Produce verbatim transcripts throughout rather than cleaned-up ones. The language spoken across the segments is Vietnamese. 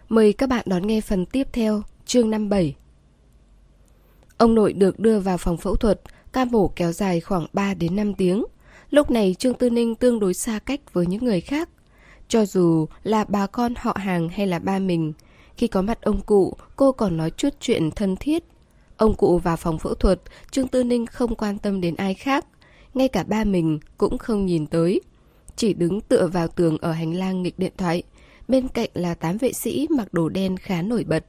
Mời các bạn đón nghe phần tiếp theo, chương năm mươi bảy. Ông nội được đưa vào phòng phẫu thuật, ca mổ kéo dài khoảng ba đến năm tiếng. Lúc này Trương Tư Ninh tương đối xa cách với những người khác. Cho dù là bà con họ hàng hay là ba mình, khi có mặt ông cụ, cô còn nói chút chuyện thân thiết. Ông cụ vào phòng phẫu thuật, Trương Tư Ninh không quan tâm đến ai khác. Ngay cả ba mình cũng không nhìn tới. Chỉ đứng tựa vào tường ở hành lang nghịch điện thoại. Bên cạnh là tám vệ sĩ mặc đồ đen khá nổi bật.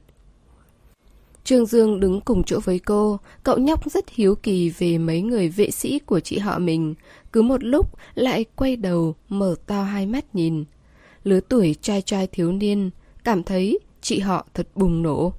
Trương Dương đứng cùng chỗ với cô. Cậu nhóc rất hiếu kỳ về mấy người vệ sĩ của chị họ mình. Cứ một lúc lại quay đầu mở to hai mắt nhìn. Lứa tuổi trai trai thiếu niên, cảm thấy chị họ thật bùng nổ.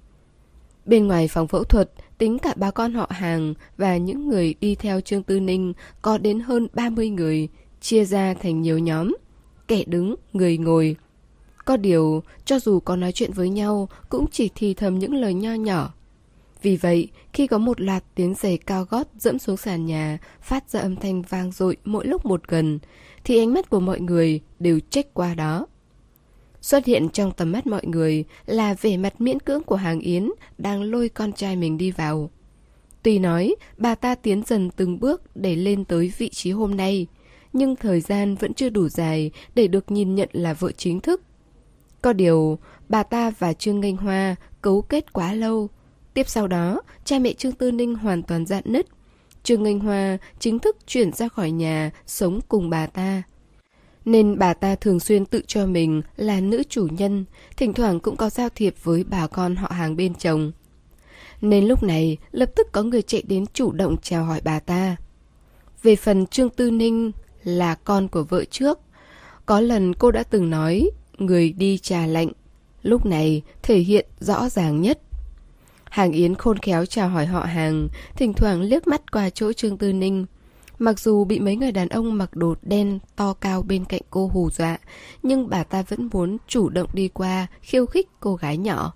Bên ngoài phòng phẫu thuật, tính cả bà con họ hàng và những người đi theo Trương Tư Ninh có đến hơn ba mươi người, chia ra thành nhiều nhóm. Kẻ đứng, người ngồi. Có điều, cho dù có nói chuyện với nhau, cũng chỉ thì thầm những lời nho nhỏ. Vì vậy, khi có một loạt tiếng giày cao gót dẫm xuống sàn nhà, phát ra âm thanh vang dội mỗi lúc một gần, thì ánh mắt của mọi người đều chếch qua đó. Xuất hiện trong tầm mắt mọi người là vẻ mặt miễn cưỡng của Hàng Yến đang lôi con trai mình đi vào. Tuy nói bà ta tiến dần từng bước để lên tới vị trí hôm nay, nhưng thời gian vẫn chưa đủ dài để được nhìn nhận là vợ chính thức. Có điều, bà ta và Trương Nghênh Hoa cấu kết quá lâu. Tiếp sau đó, cha mẹ Trương Tư Ninh hoàn toàn rạn nứt. Trương Nghênh Hoa chính thức chuyển ra khỏi nhà sống cùng bà ta. Nên bà ta thường xuyên tự cho mình là nữ chủ nhân, thỉnh thoảng cũng có giao thiệp với bà con họ hàng bên chồng. Nên lúc này lập tức có người chạy đến chủ động chào hỏi bà ta. Về phần Trương Tư Ninh là con của vợ trước, có lần cô đã từng nói người đi trà lạnh, lúc này thể hiện rõ ràng nhất. Hàng Yến khôn khéo chào hỏi họ hàng, thỉnh thoảng liếc mắt qua chỗ Trương Tư Ninh. Mặc dù bị mấy người đàn ông mặc đồ đen to cao bên cạnh cô hù dọa, nhưng bà ta vẫn muốn chủ động đi qua khiêu khích cô gái nhỏ.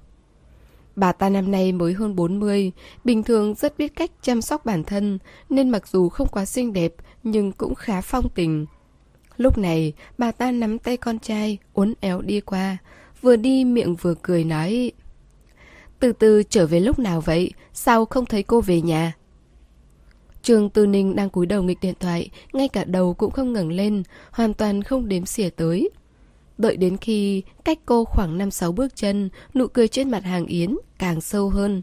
Bà ta năm nay mới hơn bốn mươi, bình thường rất biết cách chăm sóc bản thân, nên mặc dù không quá xinh đẹp nhưng cũng khá phong tình. Lúc này, bà ta nắm tay con trai, uốn éo đi qua, vừa đi miệng vừa cười nói: "Từ từ trở về lúc nào vậy? Sao không thấy cô về nhà?" Trương Tư Ninh đang cúi đầu nghịch điện thoại, ngay cả đầu cũng không ngẩng lên, hoàn toàn không đếm xỉa tới. Đợi đến khi cách cô khoảng năm sáu bước chân, nụ cười trên mặt Hàng Yến càng sâu hơn.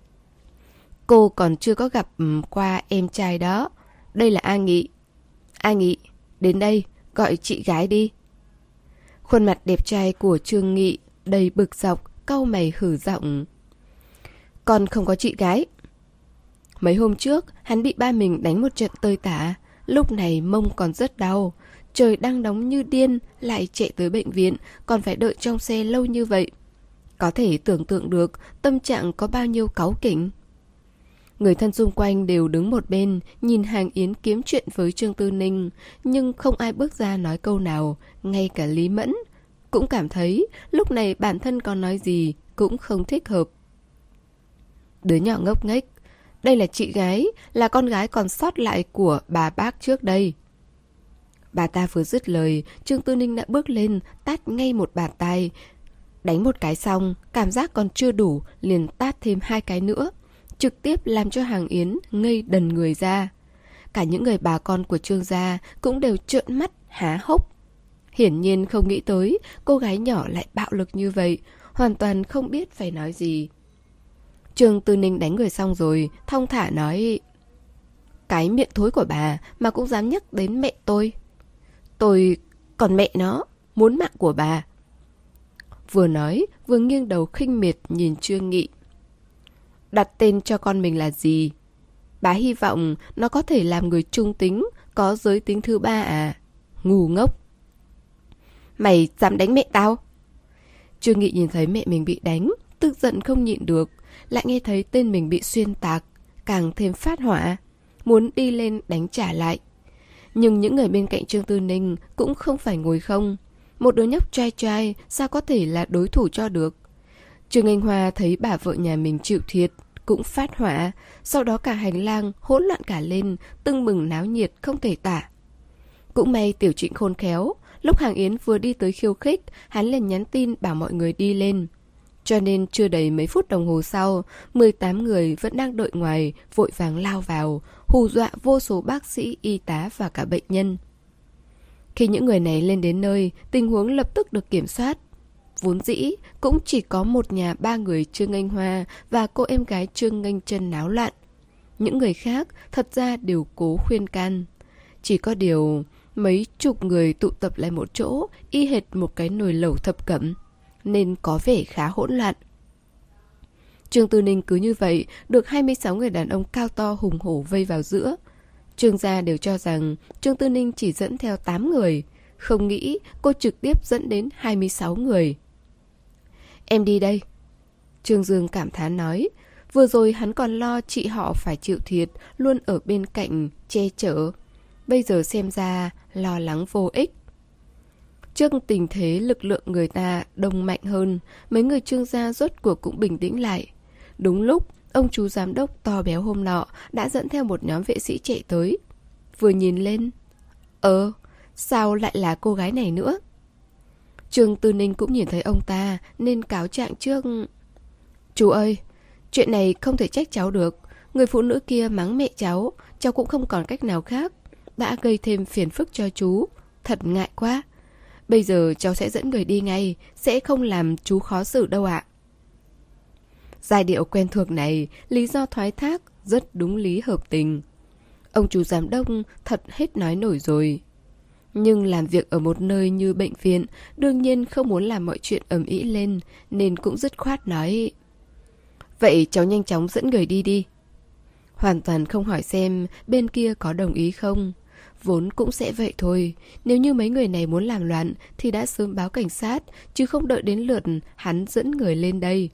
"Cô còn chưa có gặp qua em trai đó. Đây là A Nghị. A Nghị, đến đây, gọi chị gái đi." Khuôn mặt đẹp trai của Trương Nghị đầy bực dọc, cau mày hử giọng: "Con không có chị gái." Mấy hôm trước, hắn bị ba mình đánh một trận tơi tả. Lúc này mông còn rất đau. Trời đang nóng như điên, lại chạy tới bệnh viện, còn phải đợi trong xe lâu như vậy. Có thể tưởng tượng được tâm trạng có bao nhiêu cáu kỉnh. Người thân xung quanh đều đứng một bên, nhìn Hàng Yến kiếm chuyện với Trương Tư Ninh, nhưng không ai bước ra nói câu nào, ngay cả Lý Mẫn cũng cảm thấy lúc này bản thân còn nói gì cũng không thích hợp. Đứa nhỏ ngốc nghếch, đây là chị gái, là con gái còn sót lại của bà bác trước đây. Bà ta vừa dứt lời, Trương Tư Ninh đã bước lên, tát ngay một bạt tai. Đánh một cái xong, cảm giác còn chưa đủ, liền tát thêm hai cái nữa, trực tiếp làm cho Hàng Yến ngây đần người ra. Cả những người bà con của Trương gia cũng đều trợn mắt há hốc. Hiển nhiên không nghĩ tới cô gái nhỏ lại bạo lực như vậy, hoàn toàn không biết phải nói gì. Trương Tư Ninh đánh người xong rồi, thong thả nói: "Cái miệng thối của bà mà cũng dám nhắc đến mẹ tôi. Tôi, còn mẹ nó, muốn mạng của bà." Vừa nói, vừa nghiêng đầu khinh miệt nhìn Trương Nghị. "Đặt tên cho con mình là gì? Bà hy vọng nó có thể làm người trung tính, có giới tính thứ ba à? Ngu ngốc." "Mày dám đánh mẹ tao?" Trương Nghị nhìn thấy mẹ mình bị đánh, tức giận không nhịn được, lại nghe thấy tên mình bị xuyên tạc, càng thêm phát hỏa, muốn đi lên đánh trả lại. Nhưng những người bên cạnh Trương Tư Ninh cũng không phải ngồi không. Một đứa nhóc trai trai sao có thể là đối thủ cho được. Trương Anh Hoa thấy bà vợ nhà mình chịu thiệt, cũng phát hỏa. Sau đó cả hành lang hỗn loạn cả lên, tưng bừng náo nhiệt không thể tả. Cũng may Tiểu Trịnh khôn khéo, Lúc Hàng Yến vừa đi tới khiêu khích, hắn liền nhắn tin bảo mọi người đi lên. Cho nên chưa đầy mấy phút đồng hồ sau, mười tám người vẫn đang đợi ngoài, vội vàng lao vào, hù dọa vô số bác sĩ, y tá và cả bệnh nhân. Khi những người này lên đến nơi, tình huống lập tức được kiểm soát. Vốn dĩ, cũng chỉ có một nhà ba người Trương Nghênh Hoa và cô em gái Trương Nghênh Chân náo loạn. Những người khác thật ra đều cố khuyên can. Chỉ có điều, mấy chục người tụ tập lại một chỗ, y hệt một cái nồi lẩu thập cẩm, nên có vẻ khá hỗn loạn. Trương Tư Ninh cứ như vậy, được hai mươi sáu người đàn ông cao to hùng hổ vây vào giữa. Trương gia đều cho rằng Trương Tư Ninh chỉ dẫn theo tám người, không nghĩ cô trực tiếp dẫn đến hai mươi sáu người. Em đi đây. Trương Dương cảm thán nói. Vừa rồi hắn còn lo chị họ phải chịu thiệt, luôn ở bên cạnh, che chở. Bây giờ xem ra lo lắng vô ích. Trước tình thế lực lượng người ta đông mạnh hơn, mấy người Trương gia rốt cuộc cũng bình tĩnh lại. Đúng lúc, ông chú giám đốc to béo hôm nọ đã dẫn theo một nhóm vệ sĩ chạy tới. Vừa nhìn lên, Ờ, sao lại là cô gái này nữa? Trương Tư Ninh cũng nhìn thấy ông ta nên cáo trạng trước. Chú ơi, chuyện này không thể trách cháu được. Người phụ nữ kia mắng mẹ cháu, cháu cũng không còn cách nào khác. Đã gây thêm phiền phức cho chú, thật ngại quá. Bây giờ cháu sẽ dẫn người đi ngay, sẽ không làm chú khó xử đâu ạ. Giai điệu quen thuộc này, lý do thoái thác, rất đúng lý hợp tình. Ông chú giám đốc thật hết nói nổi rồi. Nhưng làm việc ở một nơi như bệnh viện, đương nhiên không muốn làm mọi chuyện ầm ĩ lên, nên cũng dứt khoát nói. Vậy cháu nhanh chóng dẫn người đi đi. Hoàn toàn không hỏi xem bên kia có đồng ý không. Vốn cũng sẽ vậy thôi. Nếu như mấy người này muốn làm loạn thì đã sớm báo cảnh sát, chứ không đợi đến lượt hắn dẫn người lên đây.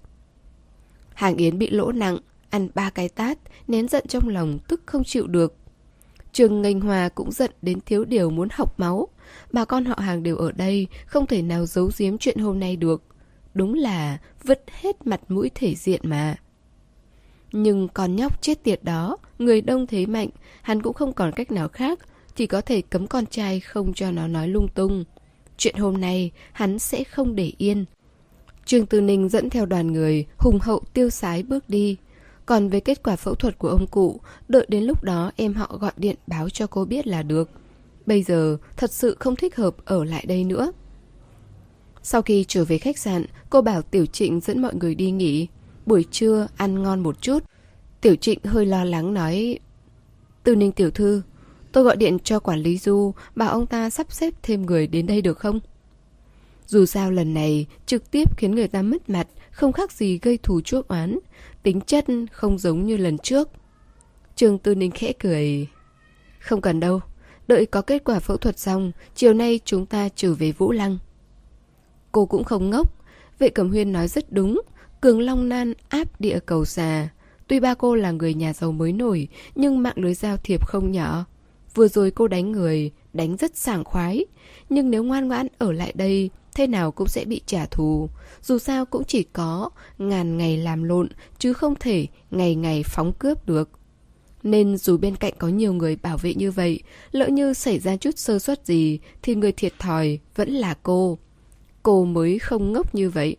Hàng Yến bị lỗ nặng, ăn ba cái tát, nén giận trong lòng tức không chịu được. Trương Nghênh Hoa cũng giận đến thiếu điều muốn hộc máu. Bà con họ Hàng đều ở đây, không thể nào giấu giếm chuyện hôm nay được. Đúng là vứt hết mặt mũi thể diện mà. Nhưng con nhóc chết tiệt đó, người đông thế mạnh, hắn cũng không còn cách nào khác, chỉ có thể cấm con trai không cho nó nói lung tung. Chuyện hôm nay hắn sẽ không để yên. Trương Tư Ninh dẫn theo đoàn người, hùng hậu tiêu sái bước đi. Còn về kết quả phẫu thuật của ông cụ, đợi đến lúc đó em họ gọi điện báo cho cô biết là được. Bây giờ thật sự không thích hợp ở lại đây nữa. Sau khi trở về khách sạn, cô bảo Tiểu Trịnh dẫn mọi người đi nghỉ. Buổi trưa ăn ngon một chút. Tiểu Trịnh hơi lo lắng nói. Tư Ninh tiểu thư, tôi gọi điện cho quản lý Du, bảo ông ta sắp xếp thêm người đến đây được không? Dù sao lần này trực tiếp khiến người ta mất mặt, không khác gì gây thù chuốc oán. Tính chất không giống như lần trước. Trương Tư Ninh khẽ cười. Không cần đâu, đợi có kết quả phẫu thuật xong, chiều nay chúng ta trở về Vũ Lăng. Cô cũng không ngốc. Vệ Cẩm Huyên nói rất đúng. Cường Long Nan áp địa cầu xà. Tuy ba cô là người nhà giàu mới nổi, nhưng mạng lưới giao thiệp không nhỏ. Vừa rồi cô đánh người, đánh rất sảng khoái. Nhưng nếu ngoan ngoãn ở lại đây, thế nào cũng sẽ bị trả thù. Dù sao cũng chỉ có ngàn ngày làm lộn, chứ không thể ngày ngày phóng cướp được. Nên dù bên cạnh có nhiều người bảo vệ như vậy, lỡ như xảy ra chút sơ suất gì, thì người thiệt thòi vẫn là cô. Cô mới không ngốc như vậy.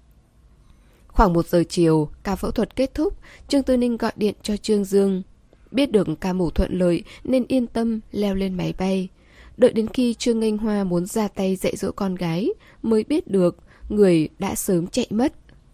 Khoảng một giờ chiều, ca phẫu thuật kết thúc, Trương Tư Ninh gọi điện cho Trương Dương. Biết được ca mổ thuận lợi nên yên tâm leo lên máy bay. Đợi đến khi Trương Nghênh Hoa muốn ra tay dạy dỗ con gái, mới biết được người đã sớm chạy mất.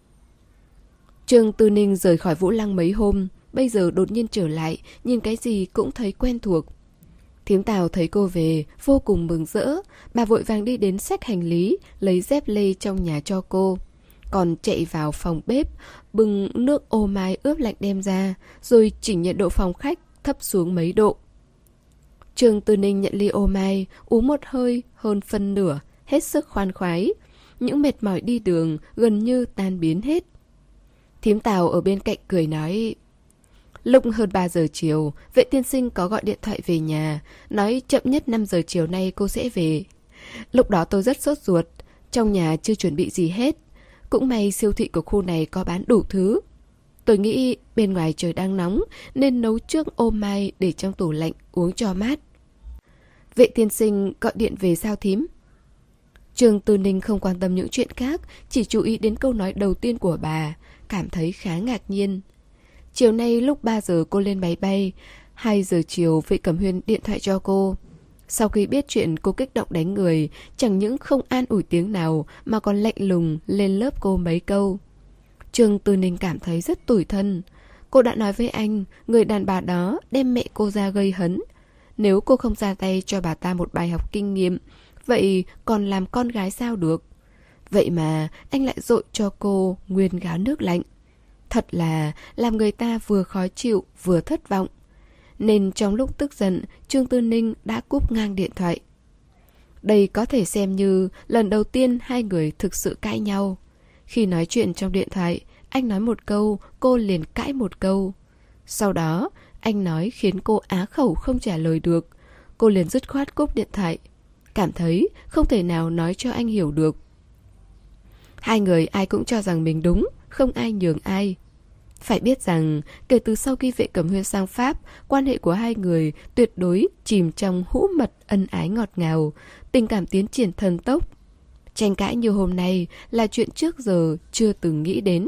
Trương Tư Ninh rời khỏi Vũ Lăng mấy hôm, bây giờ đột nhiên trở lại, nhìn cái gì cũng thấy quen thuộc. Thím Tào thấy cô về, vô cùng mừng rỡ. Bà vội vàng đi đến xách hành lý, lấy dép lê trong nhà cho cô. Còn chạy vào phòng bếp, bưng nước ô mai ướp lạnh đem ra, rồi chỉnh nhiệt độ phòng khách thấp xuống mấy độ. Trương Tư Ninh nhận ly ô mai, uống một hơi hơn phân nửa, hết sức khoan khoái. Những mệt mỏi đi đường gần như tan biến hết. Thím Tào ở bên cạnh cười nói. Lúc hơn ba giờ chiều, vệ tiên sinh có gọi điện thoại về nhà, nói chậm nhất năm giờ chiều nay cô sẽ về. Lúc đó tôi rất sốt ruột, trong nhà chưa chuẩn bị gì hết. Cũng may siêu thị của khu này có bán đủ thứ. Tôi nghĩ bên ngoài trời đang nóng nên nấu trước ô mai để trong tủ lạnh uống cho mát. Vệ tiên sinh gọi điện về sao thím? Trương Tư Ninh không quan tâm những chuyện khác, chỉ chú ý đến câu nói đầu tiên của bà, cảm thấy khá ngạc nhiên. Chiều nay lúc ba giờ cô lên máy bay, hai giờ chiều Vệ Cẩm Huyên điện thoại cho cô. Sau khi biết chuyện cô kích động đánh người, chẳng những không an ủi tiếng nào mà còn lạnh lùng lên lớp cô mấy câu. Trương Tư Ninh cảm thấy rất tủi thân. Cô đã nói với anh, người đàn bà đó đem mẹ cô ra gây hấn. Nếu cô không ra tay cho bà ta một bài học kinh nghiệm, vậy còn làm con gái sao được? Vậy mà anh lại dội cho cô nguyên gáo nước lạnh. Thật là làm người ta vừa khó chịu vừa thất vọng. Nên trong lúc tức giận, Trương Tư Ninh đã cúp ngang điện thoại. Đây có thể xem như lần đầu tiên hai người thực sự cãi nhau. Khi nói chuyện trong điện thoại, anh nói một câu, cô liền cãi một câu. Sau đó, anh nói khiến cô á khẩu không trả lời được. Cô liền dứt khoát cúp điện thoại. Cảm thấy không thể nào nói cho anh hiểu được. Hai người ai cũng cho rằng mình đúng, không ai nhường ai. Phải biết rằng, kể từ sau khi Vệ Cẩm Huyên sang Pháp, quan hệ của hai người tuyệt đối chìm trong hũ mật ân ái ngọt ngào, tình cảm tiến triển thần tốc. Tranh cãi như hôm nay là chuyện trước giờ chưa từng nghĩ đến.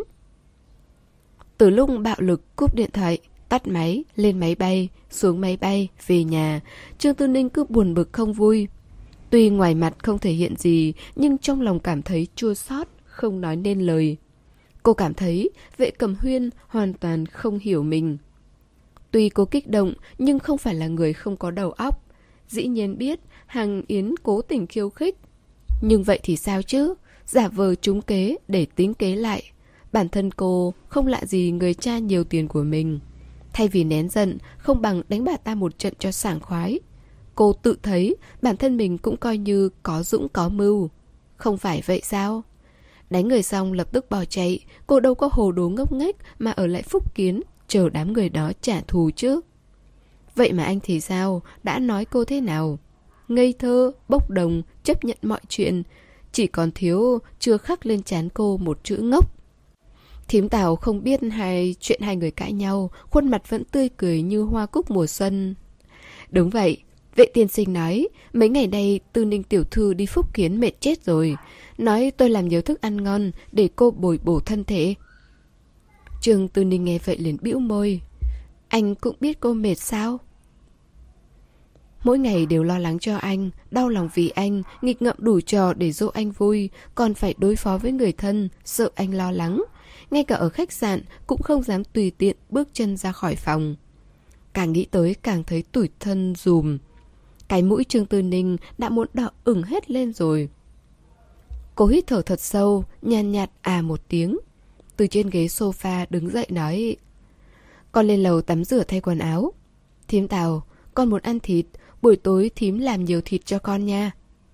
Từ lúc bạo lực cúp điện thoại, tắt máy, lên máy bay, xuống máy bay, về nhà, Trương Tư Ninh cứ buồn bực không vui. Tuy ngoài mặt không thể hiện gì, nhưng trong lòng cảm thấy chua xót, không nói nên lời. Cô cảm thấy Vệ Cẩm Huyên hoàn toàn không hiểu mình. Tuy cô kích động, nhưng không phải là người không có đầu óc. Dĩ nhiên biết Hằng Yến cố tình khiêu khích. Nhưng vậy thì sao chứ? Giả vờ trúng kế để tính kế lại. Bản thân cô không lạ gì người cha nhiều tiền của mình. Thay vì nén giận, không bằng đánh bà ta một trận cho sảng khoái. Cô tự thấy bản thân mình cũng coi như có dũng có mưu. Không phải vậy sao? Đánh người xong lập tức bỏ chạy, cô đâu có hồ đồ ngốc nghếch mà ở lại Phúc Kiến, chờ đám người đó trả thù chứ. Vậy mà anh thì sao? Đã nói cô thế nào? Ngây thơ, bốc đồng, chấp nhận mọi chuyện. Chỉ còn thiếu chưa khắc lên trán cô một chữ ngốc. Thím Tào không biết hai chuyện hai người cãi nhau, khuôn mặt vẫn tươi cười như hoa cúc mùa xuân. Đúng vậy, Vệ tiên sinh nói, mấy ngày nay Tư Ninh tiểu thư đi Phúc Kiến mệt chết rồi. Nói tôi làm nhiều thức ăn ngon để cô bồi bổ thân thể. Trương Tư Ninh nghe vậy liền bĩu môi. Anh cũng biết cô mệt sao? Mỗi ngày đều lo lắng cho anh, đau lòng vì anh, nghịch ngợm đủ trò để dỗ anh vui, còn phải đối phó với người thân, sợ anh lo lắng. Ngay cả ở khách sạn cũng không dám tùy tiện bước chân ra khỏi phòng. Càng nghĩ tới càng thấy tủi thân dùm. Cái mũi Trương Tư Ninh đã muốn đỏ ửng hết lên rồi. Cô hít thở thật sâu, nhàn nhạt à một tiếng. Từ trên ghế sofa đứng dậy nói: Con lên lầu tắm rửa thay quần áo. Thím Tào, con muốn ăn thịt, buổi tối thím làm nhiều thịt cho con nha.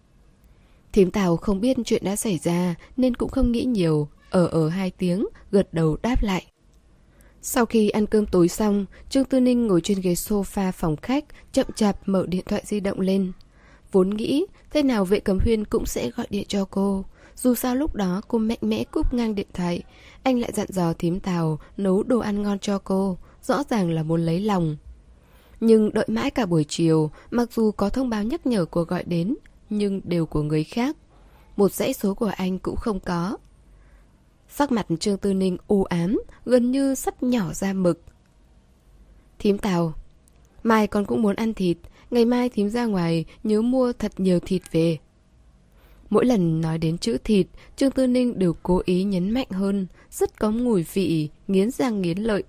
Thím Tào không biết chuyện đã xảy ra nên cũng không nghĩ nhiều, ở ở hai tiếng, gật đầu đáp lại. Sau khi ăn cơm tối xong, Trương Tư Ninh ngồi trên ghế sofa phòng khách, chậm chạp mở điện thoại di động lên. Vốn nghĩ thế nào Vệ Cẩm Huyên cũng sẽ gọi điện cho cô. Dù sao lúc đó cô mạnh mẽ cúp ngang điện thoại, anh lại dặn dò thím Tào nấu đồ ăn ngon cho cô, rõ ràng là muốn lấy lòng. Nhưng đợi mãi cả buổi chiều, mặc dù có thông báo nhắc nhở cuộc gọi đến, nhưng đều của người khác. Một dãy số của anh cũng không có. Sắc mặt Trương Tư Ninh u ám, gần như sắp nhỏ ra mực. Thím Tào, mai con cũng muốn ăn thịt, ngày mai thím ra ngoài nhớ mua thật nhiều thịt về. Mỗi lần nói đến chữ thịt, Trương Tư Ninh đều cố ý nhấn mạnh hơn, rất có mùi vị, nghiến răng nghiến lợi.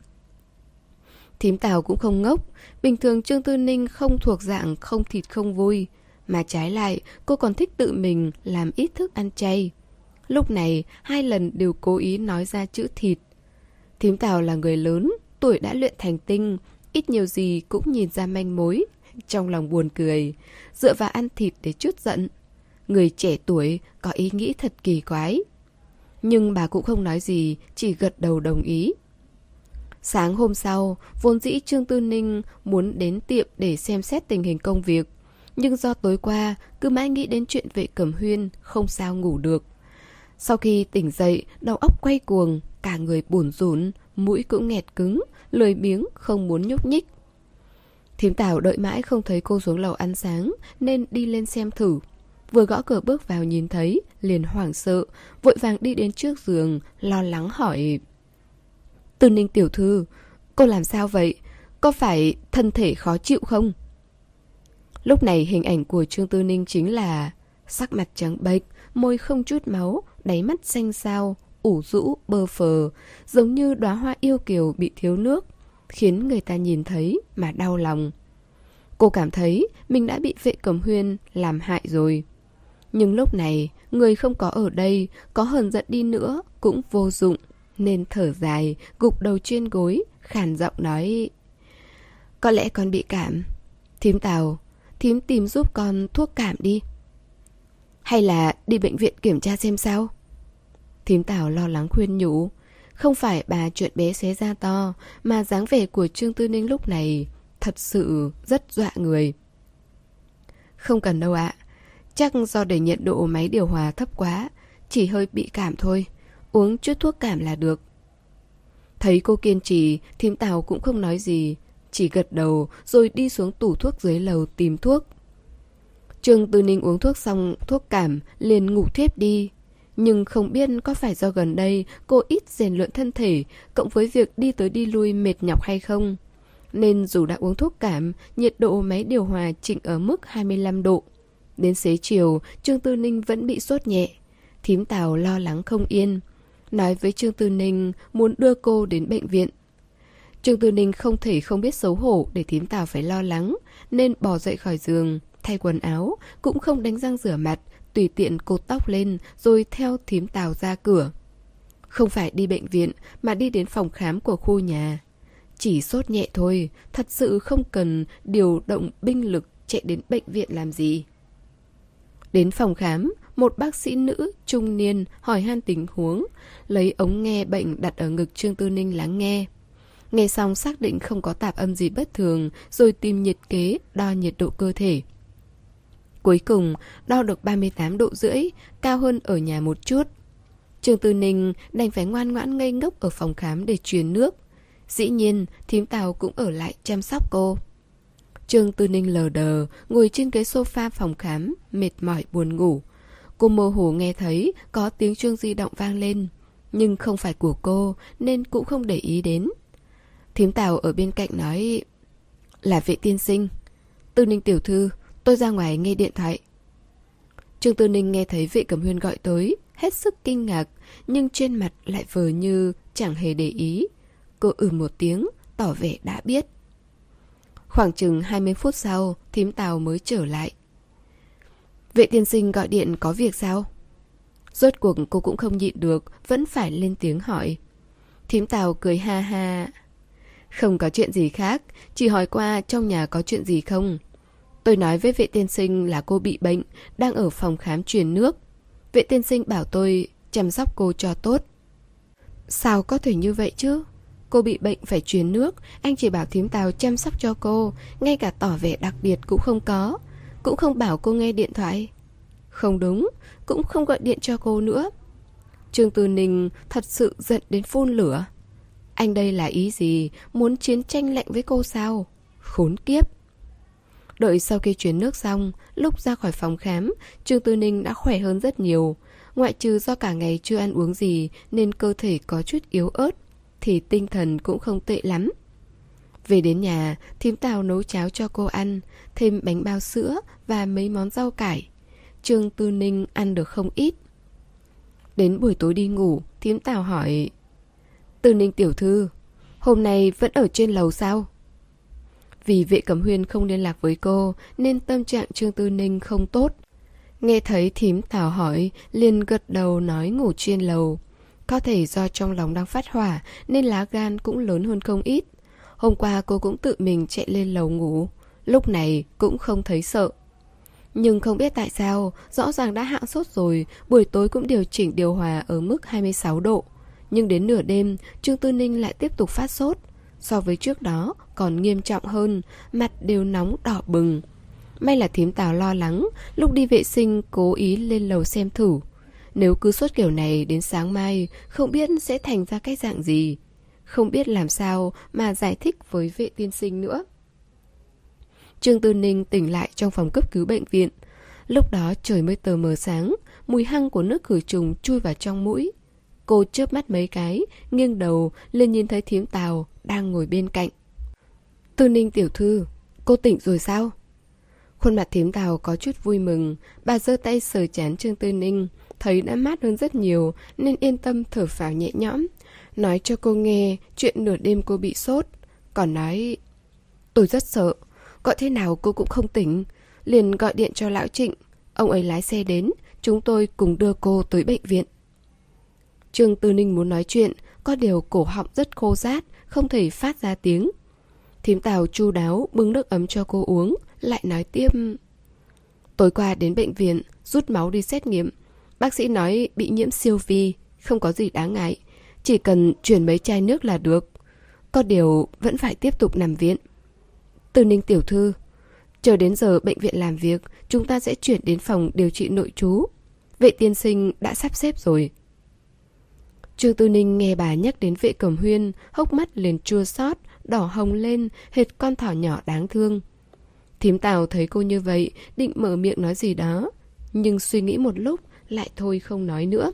Thím Tào cũng không ngốc, bình thường Trương Tư Ninh không thuộc dạng không thịt không vui, mà trái lại cô còn thích tự mình làm ít thức ăn chay. Lúc này hai lần đều cố ý nói ra chữ thịt. Thím Tào là người lớn, tuổi đã luyện thành tinh, ít nhiều gì cũng nhìn ra manh mối. Trong lòng buồn cười, dựa vào ăn thịt để trút giận. Người trẻ tuổi có ý nghĩ thật kỳ quái. Nhưng bà cũng không nói gì, chỉ gật đầu đồng ý. Sáng hôm sau, vốn dĩ Trương Tư Ninh muốn đến tiệm để xem xét tình hình công việc. Nhưng do tối qua cứ mãi nghĩ đến chuyện Vệ Cẩm Huyên, không sao ngủ được. Sau khi tỉnh dậy, đầu óc quay cuồng, cả người bủn rủn, mũi cũng nghẹt cứng, lười biếng không muốn nhúc nhích. Thím Tào đợi mãi không thấy cô xuống lầu ăn sáng nên đi lên xem thử. vừa gõ cửa bước vào nhìn thấy, liền hoảng sợ, vội vàng đi đến trước giường, lo lắng hỏi. Tư Ninh tiểu thư, cô làm sao vậy? Có phải thân thể khó chịu không? Lúc này hình ảnh của Trương Tư Ninh chính là sắc mặt trắng bệch, môi không chút máu, đáy mắt xanh xao, ủ rũ, bơ phờ, giống như đóa hoa yêu kiều bị thiếu nước, khiến người ta nhìn thấy mà đau lòng. Cô cảm thấy mình đã bị Vệ Cẩm Huyên làm hại rồi. Nhưng lúc này, người không có ở đây, có hờn giận đi nữa cũng vô dụng, nên thở dài, gục đầu trên gối, khàn giọng nói. Có lẽ con bị cảm. Thím Tào, thím tìm giúp con thuốc cảm đi. Hay là đi bệnh viện kiểm tra xem sao? Thím Tào lo lắng khuyên nhủ. Không phải bà chuyện bé xé ra to, mà dáng vẻ của Trương Tư Ninh lúc này thật sự rất dọa người. Không cần đâu ạ. Chắc do để nhiệt độ máy điều hòa thấp quá, chỉ hơi bị cảm thôi. Uống chút thuốc cảm là được. Thấy cô kiên trì, thím Tào cũng không nói gì, chỉ gật đầu rồi đi xuống tủ thuốc dưới lầu tìm thuốc. Trương Tư Ninh uống thuốc xong thuốc cảm liền ngủ thiếp đi. Nhưng không biết có phải do gần đây cô ít rèn luyện thân thể, cộng với việc đi tới đi lui mệt nhọc hay không, nên dù đã uống thuốc cảm, nhiệt độ máy điều hòa chỉnh ở mức hai mươi lăm độ. Đến xế chiều, Trương Tư Ninh vẫn bị sốt nhẹ. Thím Tào lo lắng không yên, nói với Trương Tư Ninh muốn đưa cô đến bệnh viện. Trương Tư Ninh không thể không biết xấu hổ để thím Tào phải lo lắng, nên bò dậy khỏi giường, thay quần áo, cũng không đánh răng rửa mặt, tùy tiện cột tóc lên rồi theo thím Tào ra cửa. Không phải đi bệnh viện mà đi đến phòng khám của khu nhà. Chỉ sốt nhẹ thôi, thật sự không cần điều động binh lực chạy đến bệnh viện làm gì. Đến phòng khám, một bác sĩ nữ trung niên hỏi han tình huống, lấy ống nghe bệnh đặt ở ngực Trương Tư Ninh lắng nghe. Nghe xong xác định không có tạp âm gì bất thường, rồi tìm nhiệt kế đo nhiệt độ cơ thể. Cuối cùng đo được ba mươi tám độ rưỡi, cao hơn ở nhà một chút. Trương Tư Ninh đành phải ngoan ngoãn ngây ngốc ở phòng khám để truyền nước. Dĩ nhiên thím Tào cũng ở lại chăm sóc cô. Trương Tư Ninh lờ đờ ngồi trên ghế sofa phòng khám, mệt mỏi buồn ngủ. Cô mơ hồ nghe thấy có tiếng chuông di động vang lên, nhưng không phải của cô nên cũng không để ý đến. Thím Tào ở bên cạnh nói, là Vệ tiên sinh. Tư Ninh tiểu thư, tôi ra ngoài nghe điện thoại. Trương Tư Ninh nghe thấy Vệ Cẩm Huyên gọi tới, hết sức kinh ngạc, nhưng trên mặt lại vờ như chẳng hề để ý. Cô ừ một tiếng, tỏ vẻ đã biết. Khoảng chừng hai mươi phút sau, thím Tào mới trở lại. Vệ tiên sinh gọi điện có việc sao? Rốt cuộc cô cũng không nhịn được, vẫn phải lên tiếng hỏi. Thím Tào cười ha ha. Không có chuyện gì khác, chỉ hỏi qua trong nhà có chuyện gì không. Tôi nói với Vệ tiên sinh là cô bị bệnh, đang ở phòng khám truyền nước. Vệ tiên sinh bảo tôi chăm sóc cô cho tốt. Sao có thể như vậy chứ? Cô bị bệnh phải truyền nước, anh chỉ bảo thím Tào chăm sóc cho cô, ngay cả tỏ vẻ đặc biệt cũng không có. Cũng không bảo cô nghe điện thoại. Không đúng, cũng không gọi điện cho cô nữa. Trương Tư Ninh thật sự giận đến phun lửa. Anh đây là ý gì? Muốn chiến tranh lạnh với cô sao? Khốn kiếp. Đợi sau khi truyền nước xong, lúc ra khỏi phòng khám, Trương Tư Ninh đã khỏe hơn rất nhiều. Ngoại trừ do cả ngày chưa ăn uống gì nên cơ thể có chút yếu ớt, thì tinh thần cũng không tệ lắm. Về đến nhà, thím Tào nấu cháo cho cô ăn, thêm bánh bao sữa và mấy món rau cải. Trương Tư Ninh ăn được không ít. Đến buổi tối đi ngủ, thím Tào hỏi, Tư Ninh tiểu thư, hôm nay vẫn ở trên lầu sao? Vì Vệ Cẩm Huyên không liên lạc với cô nên tâm trạng Trương Tư Ninh không tốt. Nghe thấy thím Tào hỏi, liền gật đầu nói ngủ trên lầu. Có thể do trong lòng đang phát hỏa nên lá gan cũng lớn hơn không ít. Hôm qua cô cũng tự mình chạy lên lầu ngủ, lúc này cũng không thấy sợ. Nhưng không biết tại sao, rõ ràng đã hạ sốt rồi, buổi tối cũng điều chỉnh điều hòa ở mức hai mươi sáu độ. Nhưng đến nửa đêm, Trương Tư Ninh lại tiếp tục phát sốt. So với trước đó còn nghiêm trọng hơn, mặt đều nóng đỏ bừng. May là thím Tào lo lắng, lúc đi vệ sinh cố ý lên lầu xem thử. Nếu cứ sốt kiểu này đến sáng mai, không biết sẽ thành ra cái dạng gì. Không biết làm sao mà giải thích với Vệ tiên sinh nữa. Trương Tư Ninh tỉnh lại trong phòng cấp cứu bệnh viện. Lúc đó trời mới tờ mờ sáng, mùi hăng của nước khử trùng chui vào trong mũi. Cô chớp mắt mấy cái, nghiêng đầu lên nhìn thấy thím Tào đang ngồi bên cạnh. Tư Ninh tiểu thư, cô tỉnh rồi sao? Khuôn mặt thím Tào có chút vui mừng, bà giơ tay sờ trán Trương Tư Ninh, thấy đã mát hơn rất nhiều nên yên tâm thở phào nhẹ nhõm. Nói cho cô nghe chuyện nửa đêm cô bị sốt, còn nói tôi rất sợ, gọi thế nào cô cũng không tỉnh, liền gọi điện cho lão Trịnh, ông ấy lái xe đến, chúng tôi cùng đưa cô tới bệnh viện. Trương Tư Ninh muốn nói chuyện, có điều cổ họng rất khô rát, không thể phát ra tiếng. Thím Tào chu đáo bưng nước ấm cho cô uống, lại nói tiếp. Tối qua đến bệnh viện, rút máu đi xét nghiệm. Bác sĩ nói bị nhiễm siêu vi, không có gì đáng ngại, chỉ cần chuyển mấy chai nước là được. Có điều vẫn phải tiếp tục nằm viện. Tư Ninh tiểu thư, chờ đến giờ bệnh viện làm việc, chúng ta sẽ chuyển đến phòng điều trị nội trú. Vệ tiên sinh đã sắp xếp rồi. Trương Tư Ninh nghe bà nhắc đến Vệ Cẩm Huyên, hốc mắt liền chua xót, đỏ hồng lên, hệt con thỏ nhỏ đáng thương. Thím Tào thấy cô như vậy, định mở miệng nói gì đó, nhưng suy nghĩ một lúc, lại thôi không nói nữa.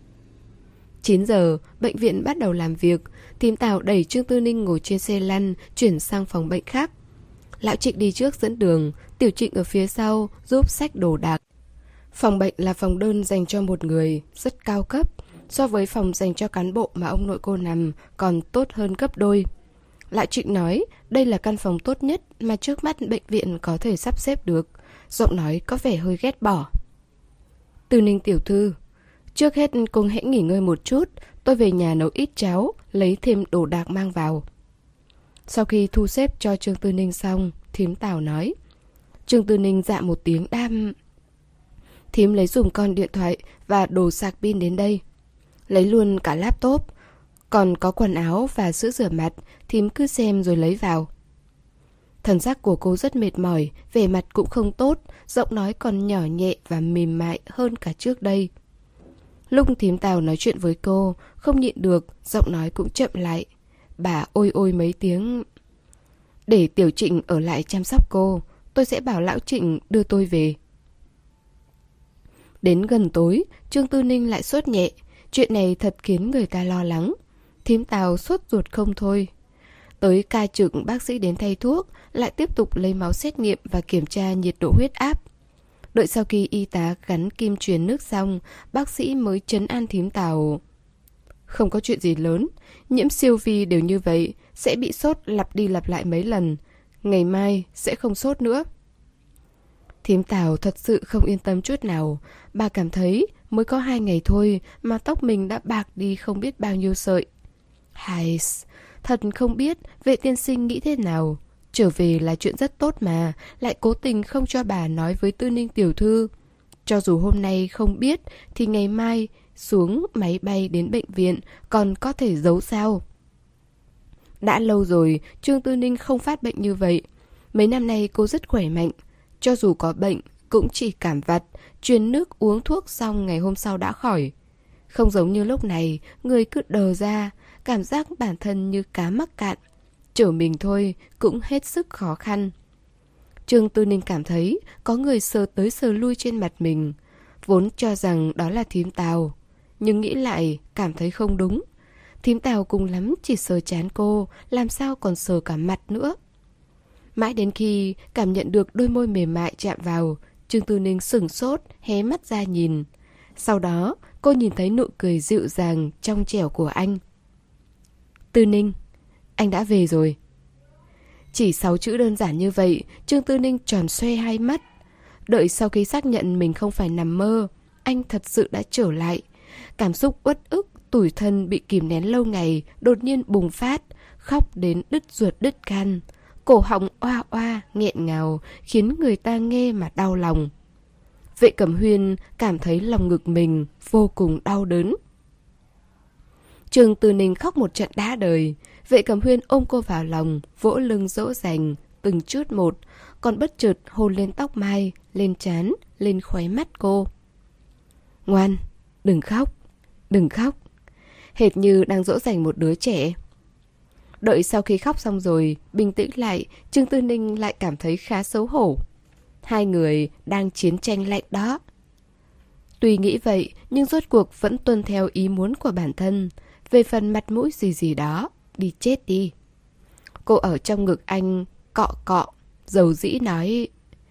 chín giờ, bệnh viện bắt đầu làm việc, thím Tào đẩy Trương Tư Ninh ngồi trên xe lăn, chuyển sang phòng bệnh khác. Lão Trịnh đi trước dẫn đường, Tiểu Trịnh ở phía sau, giúp xách đồ đạc. Phòng bệnh là phòng đơn dành cho một người, rất cao cấp. So với phòng dành cho cán bộ mà ông nội cô nằm còn tốt hơn gấp đôi. Lão Trịnh nói đây là căn phòng tốt nhất mà trước mắt bệnh viện có thể sắp xếp được. Giọng nói có vẻ hơi ghét bỏ. Tư Ninh tiểu thư, trước hết cô hãy nghỉ ngơi một chút, tôi về nhà nấu ít cháo, lấy thêm đồ đạc mang vào. Sau khi thu xếp cho Trương Tư Ninh xong, thím Tào nói. Trương Tư Ninh dạ một tiếng đam. Thím lấy dùm con điện thoại và đồ sạc pin đến đây. Lấy luôn cả laptop, còn có quần áo và sữa rửa mặt, thím cứ xem rồi lấy vào. Thần sắc của cô rất mệt mỏi, vẻ mặt cũng không tốt, giọng nói còn nhỏ nhẹ và mềm mại hơn cả trước đây. Lúc thím Tào nói chuyện với cô, không nhịn được, giọng nói cũng chậm lại. Bà ôi ôi mấy tiếng. Để Tiểu Trịnh ở lại chăm sóc cô, tôi sẽ bảo lão Trịnh đưa tôi về. Đến gần tối, Trương Tư Ninh lại sốt nhẹ. Chuyện này thật khiến người ta lo lắng. Thím Tào sốt ruột không thôi. Tới ca trực bác sĩ đến thay thuốc, lại tiếp tục lấy máu xét nghiệm và kiểm tra nhiệt độ huyết áp. Đợi sau khi y tá gắn kim truyền nước xong, bác sĩ mới trấn an thím Tào. Không có chuyện gì lớn, nhiễm siêu vi đều như vậy, sẽ bị sốt lặp đi lặp lại mấy lần. Ngày mai sẽ không sốt nữa. Thím Tào thật sự không yên tâm chút nào. Bà cảm thấy mới có hai ngày thôi mà tóc mình đã bạc đi không biết bao nhiêu sợi. Hài, thật không biết Vệ tiên sinh nghĩ thế nào. Trở về là chuyện rất tốt mà, lại cố tình không cho bà nói với Tư Ninh tiểu thư. Cho dù hôm nay không biết thì ngày mai xuống máy bay đến bệnh viện còn có thể giấu sao. Đã lâu rồi Trương Tư Ninh không phát bệnh như vậy. Mấy năm nay cô rất khỏe mạnh. Cho dù có bệnh cũng chỉ cảm vặt, truyền nước uống thuốc xong ngày hôm sau đã khỏi. Không giống như lúc này, người cứ đờ ra, cảm giác bản thân như cá mắc cạn. Chở mình thôi cũng hết sức khó khăn. Trương Tư Ninh cảm thấy có người sờ tới sờ lui trên mặt mình. Vốn cho rằng đó là thím Tào, nhưng nghĩ lại cảm thấy không đúng. Thím Tào cùng lắm chỉ sờ trán cô, làm sao còn sờ cả mặt nữa. Mãi đến khi cảm nhận được đôi môi mềm mại chạm vào, Trương Tư Ninh sửng sốt, hé mắt ra nhìn. Sau đó, cô nhìn thấy nụ cười dịu dàng, trong trẻo của anh. Tư Ninh, anh đã về rồi. Chỉ sáu chữ đơn giản như vậy, Trương Tư Ninh tròn xoe hai mắt. Đợi sau khi xác nhận mình không phải nằm mơ, anh thật sự đã trở lại. Cảm xúc uất ức, tủi thân bị kìm nén lâu ngày, đột nhiên bùng phát, khóc đến đứt ruột đứt gan. Cổ họng oa oa, nghẹn ngào, khiến người ta nghe mà đau lòng. Vệ Cẩm Huyên cảm thấy lòng ngực mình vô cùng đau đớn. Trương Tư Ninh khóc một trận đã đời. Vệ Cẩm Huyên ôm cô vào lòng, vỗ lưng dỗ dành, từng chút một, còn bất chợt hôn lên tóc mai, lên trán, lên khóe mắt cô. Ngoan, đừng khóc, đừng khóc. Hệt như đang dỗ dành một đứa trẻ. Đợi sau khi khóc xong rồi, bình tĩnh lại, Trương Tư Ninh lại cảm thấy khá xấu hổ. Hai người đang chiến tranh lạnh đó. Tuy nghĩ vậy, nhưng rốt cuộc vẫn tuân theo ý muốn của bản thân. Về phần mặt mũi gì gì đó, đi chết đi. Cô ở trong ngực anh, cọ cọ, dầu dĩ nói: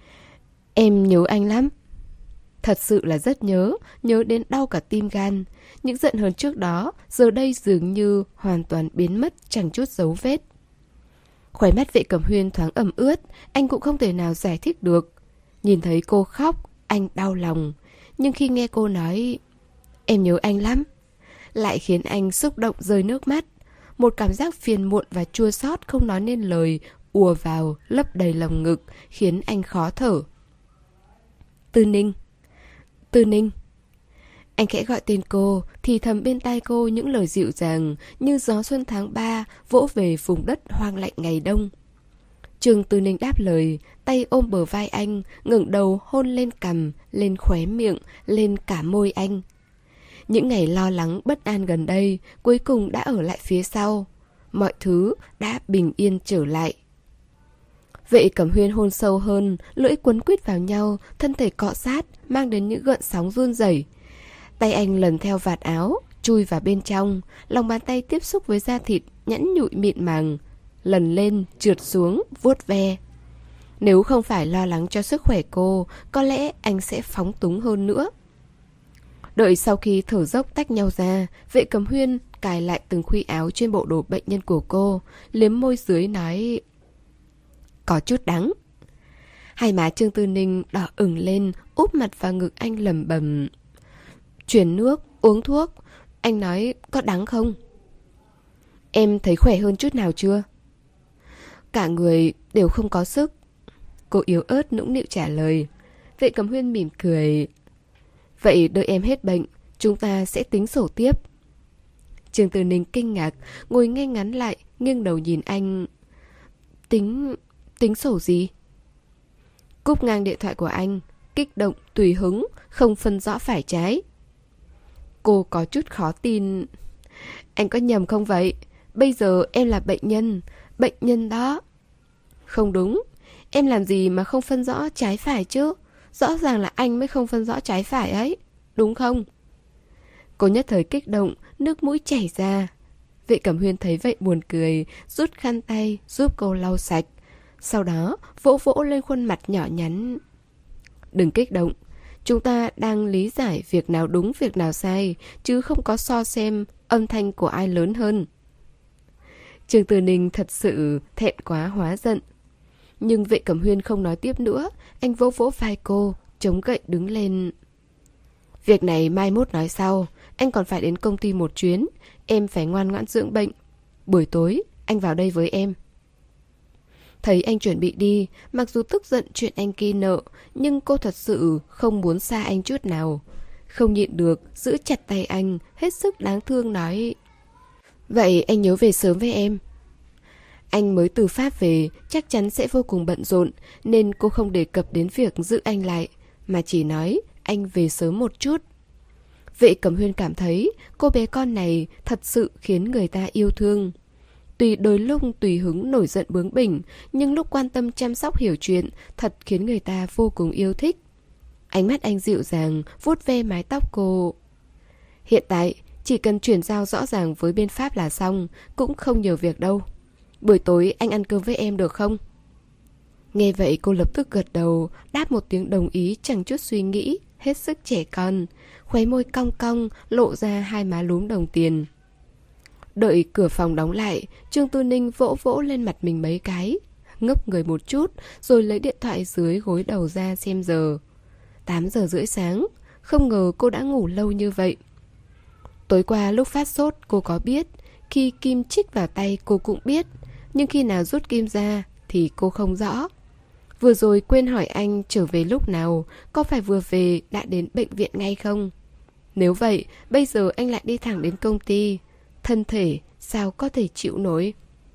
Em nhớ anh lắm. Thật sự là rất nhớ, nhớ đến đau cả tim gan. Những giận hờn trước đó, giờ đây dường như hoàn toàn biến mất, chẳng chút dấu vết. Khóe mắt Vệ Cẩm Huyên thoáng ẩm ướt, anh cũng không thể nào giải thích được. Nhìn thấy cô khóc, anh đau lòng. Nhưng khi nghe cô nói em nhớ anh lắm, lại khiến anh xúc động rơi nước mắt. Một cảm giác phiền muộn và chua xót không nói nên lời ùa vào, lấp đầy lồng ngực, khiến anh khó thở. Tư Ninh, Tư Ninh. Anh khẽ gọi tên cô, thì thầm bên tai cô những lời dịu dàng như gió xuân tháng ba vỗ về vùng đất hoang lạnh ngày đông. Trương Tư Ninh đáp lời, tay ôm bờ vai anh, ngẩng đầu hôn lên cằm, lên khóe miệng, lên cả môi anh. Những ngày lo lắng bất an gần đây cuối cùng đã ở lại phía sau. Mọi thứ đã bình yên trở lại. Vệ Cẩm Huyên hôn sâu hơn, lưỡi quấn quýt vào nhau, thân thể cọ sát, mang đến những gợn sóng run rẩy. Tay anh lần theo vạt áo, chui vào bên trong, lòng bàn tay tiếp xúc với da thịt nhẵn nhụi mịn màng, lần lên, trượt xuống, vuốt ve. Nếu không phải lo lắng cho sức khỏe cô, có lẽ anh sẽ phóng túng hơn nữa. Đợi sau khi thở dốc tách nhau ra, Vệ Cẩm Huyên cài lại từng khuy áo trên bộ đồ bệnh nhân của cô, liếm môi dưới nói: Có chút đắng. Hai má Trương Tư Ninh đỏ ửng lên, úp mặt vào ngực anh lẩm bẩm: Chuyển nước, uống thuốc. Anh nói có đắng không? Em thấy khỏe hơn chút nào chưa? Cả người đều không có sức. Cô yếu ớt nũng nịu trả lời. Vệ Cẩm Huyên mỉm cười: Vậy đợi em hết bệnh, chúng ta sẽ tính sổ tiếp. Trương Tư Ninh kinh ngạc, ngồi ngay ngắn lại, nghiêng đầu nhìn anh. Tính... tính sổ gì? Cúp ngang điện thoại của anh, kích động, tùy hứng, không phân rõ phải trái. Cô có chút khó tin. Anh có nhầm không vậy? Bây giờ em là bệnh nhân, bệnh nhân đó. Không đúng, em làm gì mà không phân rõ trái phải chứ? Rõ ràng là anh mới không phân rõ trái phải ấy, đúng không? Cô nhất thời kích động, nước mũi chảy ra. Vệ Cẩm Huyên thấy vậy buồn cười, rút khăn tay giúp cô lau sạch. Sau đó vỗ vỗ lên khuôn mặt nhỏ nhắn. Đừng kích động, chúng ta đang lý giải việc nào đúng việc nào sai, chứ không có so xem âm thanh của ai lớn hơn. Trương Tư Ninh thật sự thẹn quá hóa giận. Nhưng Vệ Cẩm Huyên không nói tiếp nữa, anh vỗ vỗ vai cô, chống gậy đứng lên. Việc này mai mốt nói sau, anh còn phải đến công ty một chuyến, em phải ngoan ngoãn dưỡng bệnh. Buổi tối, anh vào đây với em. Thấy anh chuẩn bị đi, mặc dù tức giận chuyện anh ghi nợ, nhưng cô thật sự không muốn xa anh chút nào. Không nhịn được, giữ chặt tay anh, hết sức đáng thương nói: Vậy anh nhớ về sớm với em. Anh mới từ Pháp về, chắc chắn sẽ vô cùng bận rộn, nên cô không đề cập đến việc giữ anh lại, mà chỉ nói anh về sớm một chút. Vệ Cẩm Huyên cảm thấy cô bé con này thật sự khiến người ta yêu thương. Tuy đôi lúc tùy hứng nổi giận bướng bỉnh, nhưng lúc quan tâm chăm sóc hiểu chuyện, thật khiến người ta vô cùng yêu thích. Ánh mắt anh dịu dàng, vuốt ve mái tóc cô. Hiện tại, chỉ cần chuyển giao rõ ràng với bên Pháp là xong, cũng không nhiều việc đâu. Buổi tối anh ăn cơm với em được không? Nghe vậy cô lập tức gật đầu, đáp một tiếng đồng ý chẳng chút suy nghĩ, hết sức trẻ con. Khóe môi cong cong, lộ ra hai má lúm đồng tiền. Đợi cửa phòng đóng lại, Trương Tư Ninh vỗ vỗ lên mặt mình mấy cái, ngốc người một chút, rồi lấy điện thoại dưới gối đầu ra xem giờ. Tám giờ rưỡi sáng, không ngờ cô đã ngủ lâu như vậy. Tối qua lúc phát sốt cô có biết, khi kim chích vào tay cô cũng biết, nhưng khi nào rút kim ra thì cô không rõ. Vừa rồi quên hỏi anh trở về lúc nào, có phải vừa về đã đến bệnh viện ngay không? Nếu vậy, bây giờ anh lại đi thẳng đến công ty, thân thể sao có thể chịu nổi.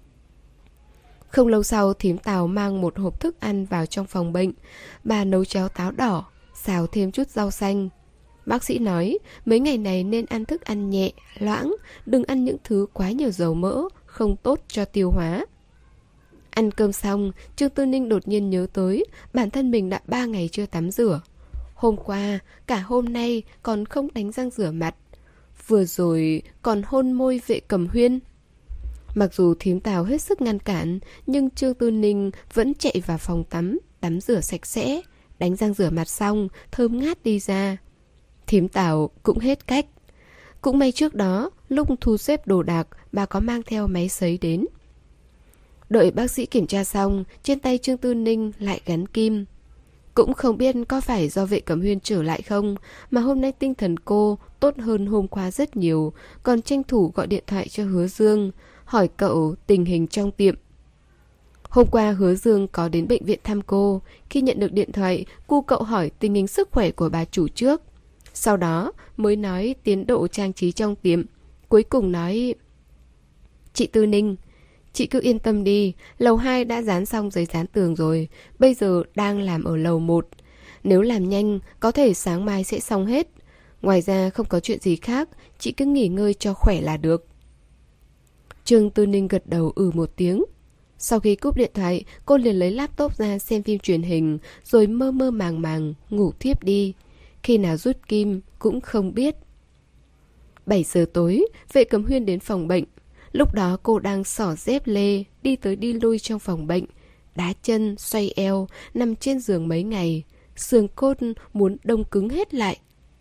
Không lâu sau, thím Tào mang một hộp thức ăn vào trong phòng bệnh. Bà nấu cháo táo đỏ, xào thêm chút rau xanh. Bác sĩ nói mấy ngày này nên ăn thức ăn nhẹ, loãng, đừng ăn những thứ quá nhiều dầu mỡ, không tốt cho tiêu hóa. Ăn cơm xong, Trương Tư Ninh đột nhiên nhớ tới bản thân mình đã ba ngày chưa tắm rửa. Hôm qua, cả hôm nay còn không đánh răng rửa mặt. Vừa rồi còn hôn môi Vệ Cẩm Huyên. Mặc dù thím Tào hết sức ngăn cản, nhưng Trương Tư Ninh vẫn chạy vào phòng tắm, tắm rửa sạch sẽ, đánh răng rửa mặt xong, thơm ngát đi ra. Thím Tào cũng hết cách. Cũng may trước đó, lúc thu xếp đồ đạc, bà có mang theo máy sấy đến. Đợi bác sĩ kiểm tra xong, trên tay Trương Tư Ninh lại gắn kim. Cũng không biết có phải do Vệ Cẩm Huyên trở lại không, mà hôm nay tinh thần cô tốt hơn hôm qua rất nhiều, còn tranh thủ gọi điện thoại cho Hứa Dương, hỏi cậu tình hình trong tiệm. Hôm qua Hứa Dương có đến bệnh viện thăm cô. Khi nhận được điện thoại, cu cậu hỏi tình hình sức khỏe của bà chủ trước. Sau đó mới nói tiến độ trang trí trong tiệm. Cuối cùng nói: Chị Tư Ninh, chị cứ yên tâm đi, lầu hai đã dán xong giấy dán tường rồi, bây giờ đang làm ở lầu một. Nếu làm nhanh, có thể sáng mai sẽ xong hết. Ngoài ra không có chuyện gì khác, chị cứ nghỉ ngơi cho khỏe là được. Trương Tư Ninh gật đầu ừ một tiếng. Sau khi cúp điện thoại, cô liền lấy laptop ra xem phim truyền hình, rồi mơ mơ màng màng, ngủ thiếp đi. Khi nào rút kim cũng không biết. bảy giờ tối, Vệ Cẩm Huyên đến phòng bệnh. Lúc đó cô đang xỏ dép lê, đi tới đi lui trong phòng bệnh, đá chân, xoay eo, nằm trên giường mấy ngày. Xương cốt muốn đông cứng hết lại.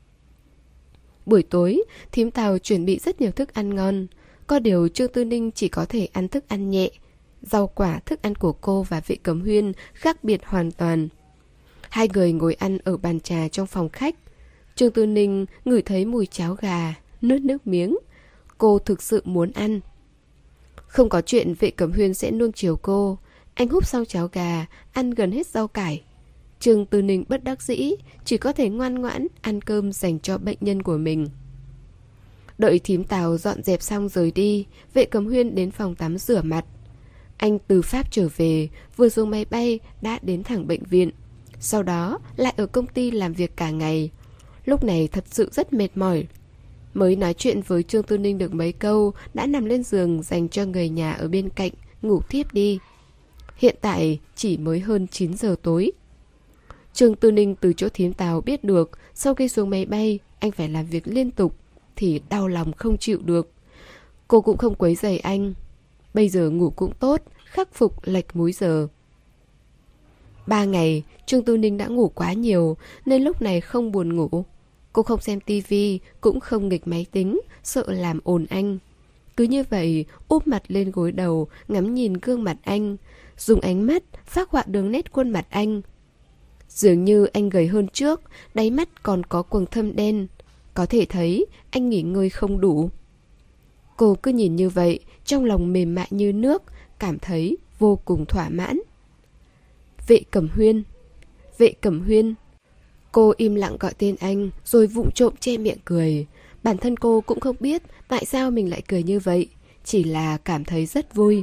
Buổi tối, thím Tào chuẩn bị rất nhiều thức ăn ngon. Có điều Trương Tư Ninh chỉ có thể ăn thức ăn nhẹ. Rau quả, thức ăn của cô và Vệ Cẩm Huyên khác biệt hoàn toàn. Hai người ngồi ăn ở bàn trà trong phòng khách. Trương Tư Ninh ngửi thấy mùi cháo gà, nuốt nước miếng. Cô thực sự muốn ăn. Không có chuyện Vệ Cẩm Huyên sẽ nuông chiều cô. Anh húp xong cháo gà, ăn gần hết rau cải. Trương Tư Ninh bất đắc dĩ, chỉ có thể ngoan ngoãn ăn cơm dành cho bệnh nhân của mình. Đợi thím Tào dọn dẹp xong rời đi, Vệ Cẩm Huyên đến phòng tắm rửa mặt. Anh từ Pháp trở về, vừa xuống máy bay đã đến thẳng bệnh viện. Sau đó lại ở công ty làm việc cả ngày. Lúc này thật sự rất mệt mỏi. Mới nói chuyện với Trương Tư Ninh được mấy câu, đã nằm lên giường dành cho người nhà ở bên cạnh, ngủ thiếp đi. Hiện tại chỉ mới hơn chín giờ tối. Trương Tư Ninh từ chỗ thím Tào biết được, sau khi xuống máy bay, anh phải làm việc liên tục, thì đau lòng không chịu được. Cô cũng không quấy rầy anh. Bây giờ ngủ cũng tốt, khắc phục lệch múi giờ. Ba ngày, Trương Tư Ninh đã ngủ quá nhiều, nên lúc này không buồn ngủ. Cô không xem tivi, cũng không nghịch máy tính, sợ làm ồn anh. Cứ như vậy, úp mặt lên gối đầu, ngắm nhìn gương mặt anh, dùng ánh mắt phác họa đường nét khuôn mặt anh. Dường như anh gầy hơn trước, đáy mắt còn có quầng thâm đen. Có thể thấy anh nghỉ ngơi không đủ. Cô cứ nhìn như vậy, trong lòng mềm mại như nước, cảm thấy vô cùng thỏa mãn. Vệ Cẩm Huyên, Vệ Cẩm Huyên. Cô im lặng gọi tên anh, rồi vụng trộm che miệng cười. Bản thân cô cũng không biết tại sao mình lại cười như vậy, chỉ là cảm thấy rất vui.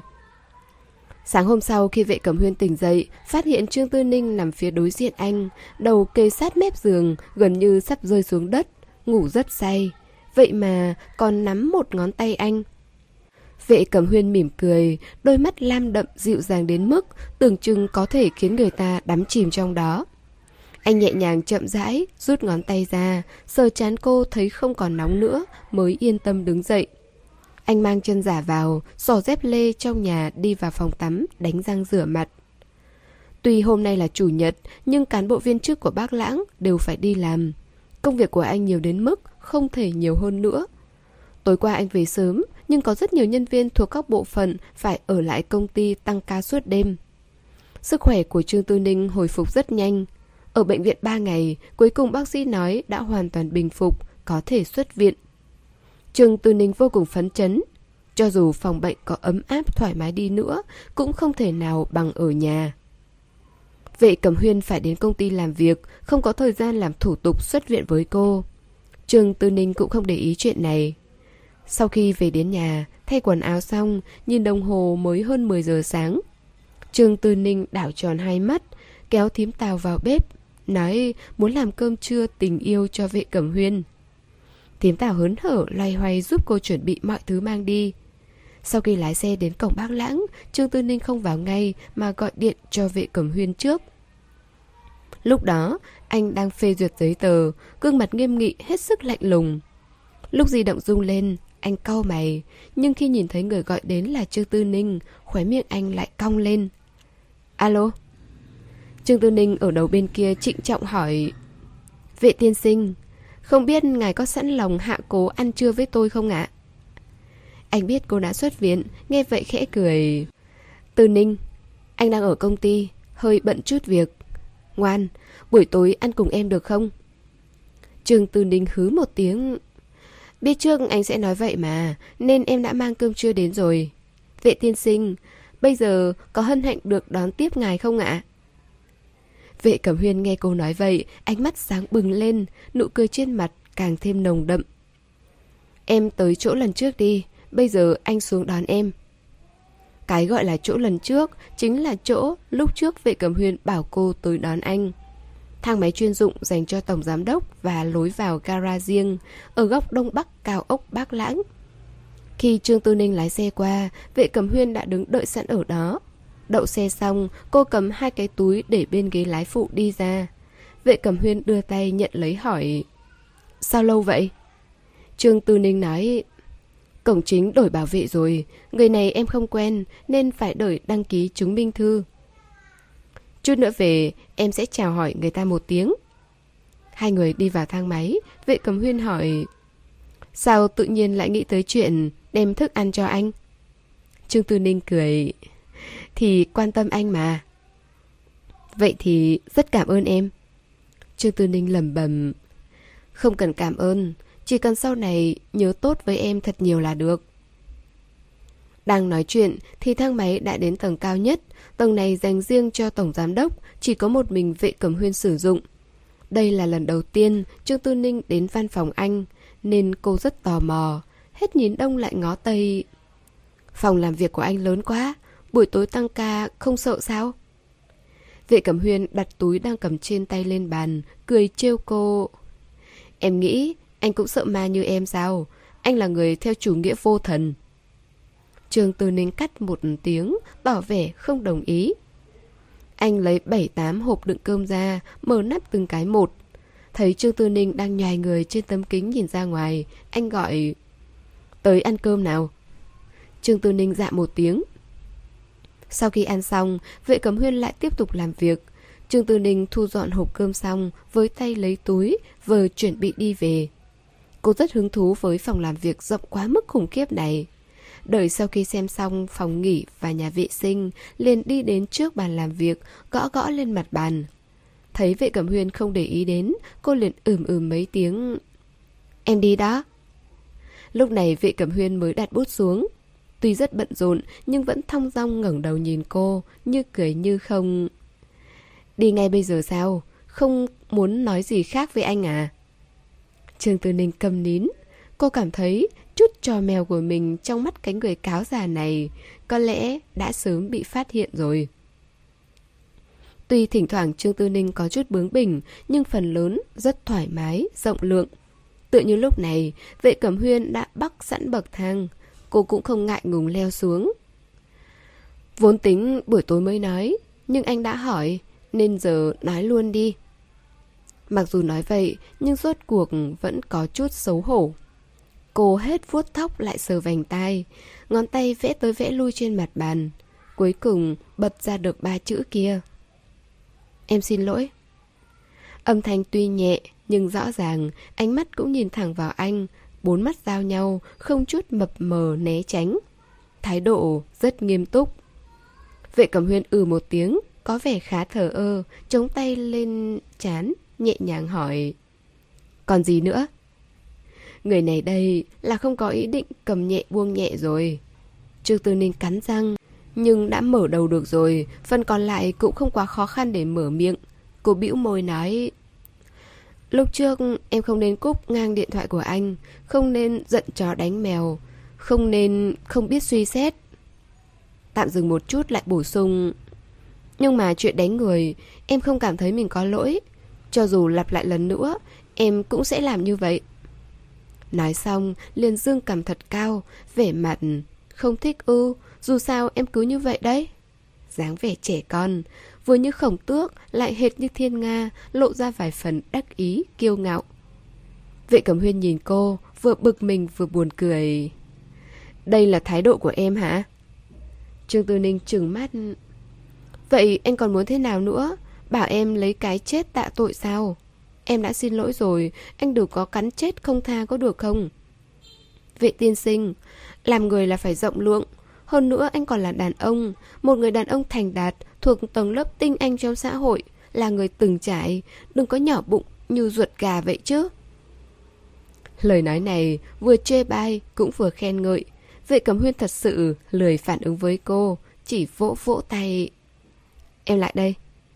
Sáng hôm sau khi Vệ Cẩm Huyên tỉnh dậy, phát hiện Trương Tư Ninh nằm phía đối diện anh, đầu kề sát mép giường, gần như sắp rơi xuống đất, ngủ rất say. Vậy mà còn nắm một ngón tay anh. Vệ Cẩm Huyên mỉm cười, đôi mắt lam đậm dịu dàng đến mức tưởng chừng có thể khiến người ta đắm chìm trong đó. Anh nhẹ nhàng chậm rãi rút ngón tay ra, sờ trán cô thấy không còn nóng nữa, mới yên tâm đứng dậy. Anh mang chân giả vào, xỏ dép lê trong nhà đi vào phòng tắm, đánh răng rửa mặt. Tuy hôm nay là chủ nhật, nhưng cán bộ viên chức của Bác Lãng đều phải đi làm. Công việc của anh nhiều đến mức không thể nhiều hơn nữa. Tối qua anh về sớm, nhưng có rất nhiều nhân viên thuộc các bộ phận phải ở lại công ty tăng ca suốt đêm. Sức khỏe của Trương Tư Ninh hồi phục rất nhanh. Ở bệnh viện ba ngày, cuối cùng bác sĩ nói đã hoàn toàn bình phục, có thể xuất viện. Trương Tư Ninh vô cùng phấn chấn. Cho dù phòng bệnh có ấm áp thoải mái đi nữa, cũng không thể nào bằng ở nhà. Vệ Cẩm Huyên phải đến công ty làm việc, không có thời gian làm thủ tục xuất viện với cô. Trương Tư Ninh cũng không để ý chuyện này. Sau khi về đến nhà, thay quần áo xong, nhìn đồng hồ mới hơn mười giờ sáng. Trương Tư Ninh đảo tròn hai mắt, kéo thím Tào vào bếp, nói muốn làm cơm trưa tình yêu cho Vệ Cẩm Huyên. Thím Tào hớn hở loay hoay giúp cô chuẩn bị mọi thứ mang đi. Sau khi lái xe đến cổng Bác Lãng, Trương Tư Ninh không vào ngay mà gọi điện cho Vệ Cẩm Huyên trước. Lúc đó, anh đang phê duyệt giấy tờ, gương mặt nghiêm nghị hết sức lạnh lùng. Lúc di động rung lên, anh cau mày, nhưng khi nhìn thấy người gọi đến là Trương Tư Ninh, khóe miệng anh lại cong lên. Alo? Trương Tư Ninh ở đầu bên kia trịnh trọng hỏi: Vệ tiên sinh, không biết ngài có sẵn lòng hạ cố ăn trưa với tôi không ạ? Anh biết cô đã xuất viện, nghe vậy khẽ cười. Tư Ninh, anh đang ở công ty, hơi bận chút việc. Ngoan, buổi tối ăn cùng em được không? Trương Tư Ninh hứ một tiếng. Biết trước anh sẽ nói vậy mà, nên em đã mang cơm trưa đến rồi. Vệ tiên sinh, bây giờ có hân hạnh được đón tiếp ngài không ạ? Vệ Cẩm Huyên nghe cô nói vậy, ánh mắt sáng bừng lên, nụ cười trên mặt càng thêm nồng đậm. Em tới chỗ lần trước đi, bây giờ anh xuống đón em. Cái gọi là chỗ lần trước chính là chỗ lúc trước Vệ Cẩm Huyên bảo cô tới đón anh. Thang máy chuyên dụng dành cho tổng giám đốc và lối vào gara riêng ở góc đông bắc cao ốc Bác Lãng. Khi Trương Tư Ninh lái xe qua, Vệ Cẩm Huyên đã đứng đợi sẵn ở đó. Đậu xe xong, cô cầm hai cái túi để bên ghế lái phụ đi ra. Vệ Cẩm Huyên đưa tay nhận lấy hỏi: Sao lâu vậy? Trương Tư Ninh nói: Cổng chính đổi bảo vệ rồi, người này em không quen nên phải đợi đăng ký chứng minh thư. Chút nữa về em sẽ chào hỏi người ta một tiếng. Hai người đi vào thang máy. Vệ Cẩm Huyên hỏi: Sao tự nhiên lại nghĩ tới chuyện đem thức ăn cho anh? Trương Tư Ninh cười: Thì quan tâm anh mà. Vậy thì rất cảm ơn em. Trương Tư Ninh lẩm bẩm: Không cần cảm ơn, chỉ cần sau này nhớ tốt với em thật nhiều là được. Đang nói chuyện thì thang máy đã đến tầng cao nhất. Tầng này dành riêng cho tổng giám đốc, chỉ có một mình Vệ Cẩm Huyên sử dụng. Đây là lần đầu tiên Trương Tư Ninh đến văn phòng anh, nên cô rất tò mò, hết nhìn đông lại ngó tây. Phòng làm việc của anh lớn quá, buổi tối tăng ca không sợ sao? Vệ Cẩm Huyên đặt túi đang cầm trên tay lên bàn, cười trêu cô. Em nghĩ anh cũng sợ ma như em sao? Anh là người theo chủ nghĩa vô thần. Trương Tư Ninh cắt một tiếng, tỏ vẻ không đồng ý. Anh lấy bảy tám hộp đựng cơm ra, mở nắp từng cái một. Thấy Trương Tư Ninh đang nhoài người trên tấm kính nhìn ra ngoài, anh gọi: Tới ăn cơm nào. Trương Tư Ninh dạ một tiếng. Sau khi ăn xong, Vệ Cẩm Huyên lại tiếp tục làm việc. Trương Tư Ninh thu dọn hộp cơm xong, với tay lấy túi, vừa chuẩn bị đi về. Cô rất hứng thú với phòng làm việc rộng quá mức khủng khiếp này. Đợi sau khi xem xong phòng nghỉ và nhà vệ sinh, liền đi đến trước bàn làm việc, gõ gõ lên mặt bàn. Thấy Vệ Cẩm Huyên không để ý đến, cô liền ừm ừm mấy tiếng. Em đi đó. Lúc này Vệ Cẩm Huyên mới đặt bút xuống. Tuy rất bận rộn nhưng vẫn thong dong ngẩng đầu nhìn cô, như cười như không. Đi ngay bây giờ sao? Không muốn nói gì khác với anh à? Trương Tư Ninh câm nín. Cô cảm thấy chút trò mèo của mình trong mắt cái người cáo già này có lẽ đã sớm bị phát hiện rồi. Tuy thỉnh thoảng Trương Tư Ninh có chút bướng bỉnh, nhưng phần lớn rất thoải mái, rộng lượng. Tựa như lúc này, Vệ Cẩm Huyên đã bắc sẵn bậc thang, cô cũng không ngại ngùng leo xuống. Vốn tính buổi tối mới nói, nhưng anh đã hỏi, nên giờ nói luôn đi. Mặc dù nói vậy, nhưng rốt cuộc vẫn có chút xấu hổ. Cô hết vuốt tóc lại sờ vành tai, ngón tay vẽ tới vẽ lui trên mặt bàn. Cuối cùng bật ra được ba chữ kia. Em xin lỗi. Âm thanh tuy nhẹ nhưng rõ ràng, ánh mắt cũng nhìn thẳng vào anh, bốn mắt giao nhau, không chút mập mờ né tránh. Thái độ rất nghiêm túc. Vệ Cẩm Huyên ừ một tiếng, có vẻ khá thờ ơ, chống tay lên trán, nhẹ nhàng hỏi. Còn gì nữa? Người này đây là không có ý định cầm nhẹ buông nhẹ rồi. Trương Tư Ninh cắn răng, nhưng đã mở đầu được rồi, phần còn lại cũng không quá khó khăn để mở miệng. Cô bĩu môi nói. Lúc trước em không nên cúp ngang điện thoại của anh, không nên giận chó đánh mèo, không nên không biết suy xét. Tạm dừng một chút lại bổ sung. Nhưng mà chuyện đánh người, em không cảm thấy mình có lỗi. Cho dù lặp lại lần nữa, em cũng sẽ làm như vậy. Nói xong, liền dương cằm thật cao, vẻ mặt Không thích ư? Dù sao em cứ như vậy đấy. Dáng vẻ trẻ con, vừa như Khổng Tước lại hệt như Thiên Nga, lộ ra vài phần đắc ý, kiêu ngạo. Vệ Cẩm Huyên nhìn cô, vừa bực mình vừa buồn cười. Đây là thái độ của em hả? Trương Tư Ninh trừng mắt. Vậy anh còn muốn thế nào nữa? Bảo em lấy cái chết tạ tội sao? Em đã xin lỗi rồi, anh đừng có cắn chết không tha có được không? Vệ tiên sinh, làm người là phải rộng lượng. Hơn nữa anh còn là đàn ông, một người đàn ông thành đạt, thuộc tầng lớp tinh anh trong xã hội, là người từng trải, đừng có nhỏ bụng như ruột gà vậy chứ. Lời nói này vừa chê bai cũng vừa khen ngợi. Vệ Cẩm Huyên thật sự lười phản ứng với cô, chỉ vỗ vỗ tay. Em lại đây.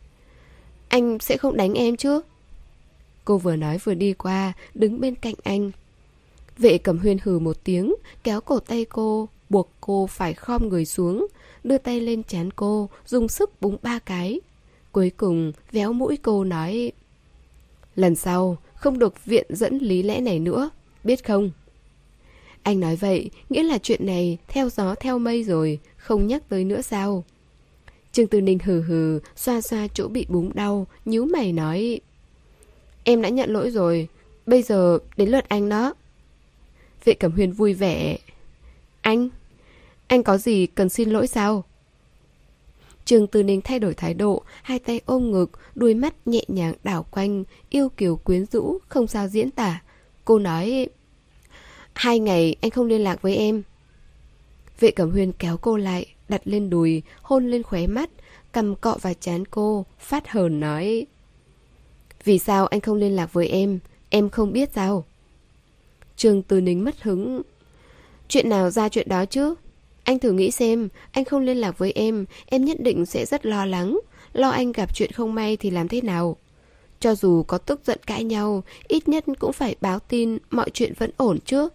Anh sẽ không đánh em chứ? Cô vừa nói vừa đi qua, đứng bên cạnh anh. Vệ Cẩm Huyên hừ một tiếng, kéo cổ tay cô, buộc cô phải khom người xuống, đưa tay lên trán cô, dùng sức búng ba cái. Cuối cùng véo mũi cô nói: lần sau không được viện dẫn lý lẽ này nữa, biết không? Anh nói vậy, nghĩa là chuyện này theo gió theo mây rồi, không nhắc tới nữa sao? Trương Tư Ninh hừ hừ, xoa xoa chỗ bị búng đau, nhíu mày nói: em đã nhận lỗi rồi, bây giờ đến lượt anh đó. Vệ Cẩm Huyên vui vẻ: Anh? Anh có gì cần xin lỗi sao? Trương Tư Ninh thay đổi thái độ, hai tay ôm ngực, đuôi mắt nhẹ nhàng đảo quanh, yêu kiều quyến rũ, không sao diễn tả. Cô nói: hai ngày anh không liên lạc với em. Vệ Cẩm Huyên kéo cô lại, đặt lên đùi, hôn lên khóe mắt, cầm cọ vào trán cô, phát hờn nói: vì sao anh không liên lạc với em? Em không biết sao? Trương Tư Ninh mất hứng: chuyện nào ra chuyện đó chứ? Anh thử nghĩ xem, anh không liên lạc với em, em nhất định sẽ rất lo lắng. Lo anh gặp chuyện không may thì làm thế nào? Cho dù có tức giận cãi nhau, ít nhất cũng phải báo tin mọi chuyện vẫn ổn chứ.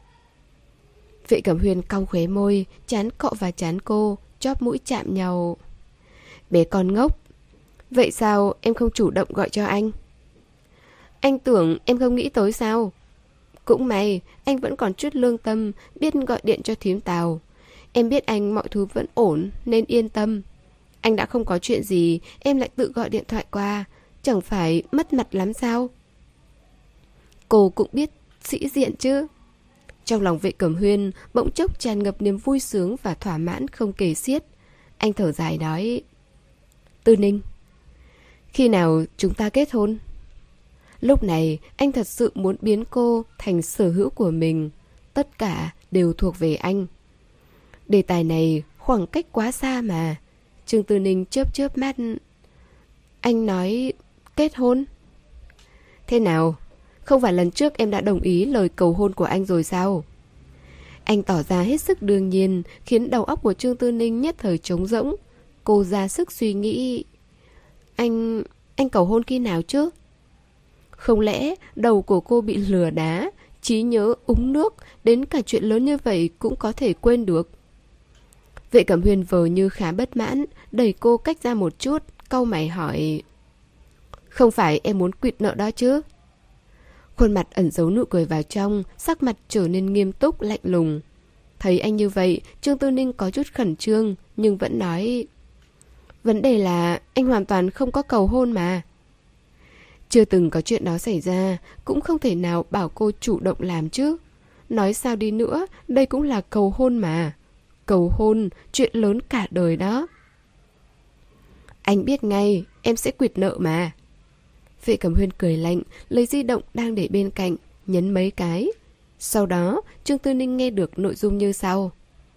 Vệ Cẩm Huyên cong khóe môi, trán cọ vào trán cô, chóp mũi chạm nhau. Bé con ngốc. Vậy sao em không chủ động gọi cho anh? Anh tưởng em không nghĩ tới sao? Cũng may, anh vẫn còn chút lương tâm, biết gọi điện cho thím Tào. Em biết anh mọi thứ vẫn ổn, nên yên tâm. Anh đã không có chuyện gì, em lại tự gọi điện thoại qua, chẳng phải mất mặt lắm sao? Cô cũng biết sĩ diện chứ. Trong lòng Vệ Cẩm Huyên bỗng chốc tràn ngập niềm vui sướng và thỏa mãn không kể xiết. Anh thở dài nói: Tư Ninh, khi nào chúng ta kết hôn? Lúc này anh thật sự muốn biến cô thành sở hữu của mình. Tất cả đều thuộc về anh. Đề tài này khoảng cách quá xa mà. Trương Tư Ninh chớp chớp mắt. Anh nói kết hôn? Thế nào? Không phải lần trước em đã đồng ý lời cầu hôn của anh rồi sao? Anh tỏ ra hết sức đương nhiên, khiến đầu óc của Trương Tư Ninh nhất thời trống rỗng. Cô ra sức suy nghĩ. Anh... anh cầu hôn khi nào chứ? Không lẽ đầu của cô bị lừa đá, trí nhớ úng nước, đến cả chuyện lớn như vậy cũng có thể quên được? Vệ Cẩm Huyên vờ như khá bất mãn, đẩy cô cách ra một chút, cau mày hỏi: không phải em muốn quỵt nợ đó chứ? Khuôn mặt ẩn giấu nụ cười vào trong, sắc mặt trở nên nghiêm túc, lạnh lùng. Thấy anh như vậy, Trương Tư Ninh có chút khẩn trương, nhưng vẫn nói: vấn đề là anh hoàn toàn không có cầu hôn mà. Chưa từng có chuyện đó xảy ra, cũng không thể nào bảo cô chủ động làm chứ. Nói sao đi nữa, đây cũng là cầu hôn mà. Cầu hôn, chuyện lớn cả đời đó. Anh biết ngay, em sẽ quỵt nợ mà. Vệ Cẩm Huyên cười lạnh, lấy di động đang để bên cạnh, nhấn mấy cái. Sau đó, Trương Tư Ninh nghe được nội dung như sau: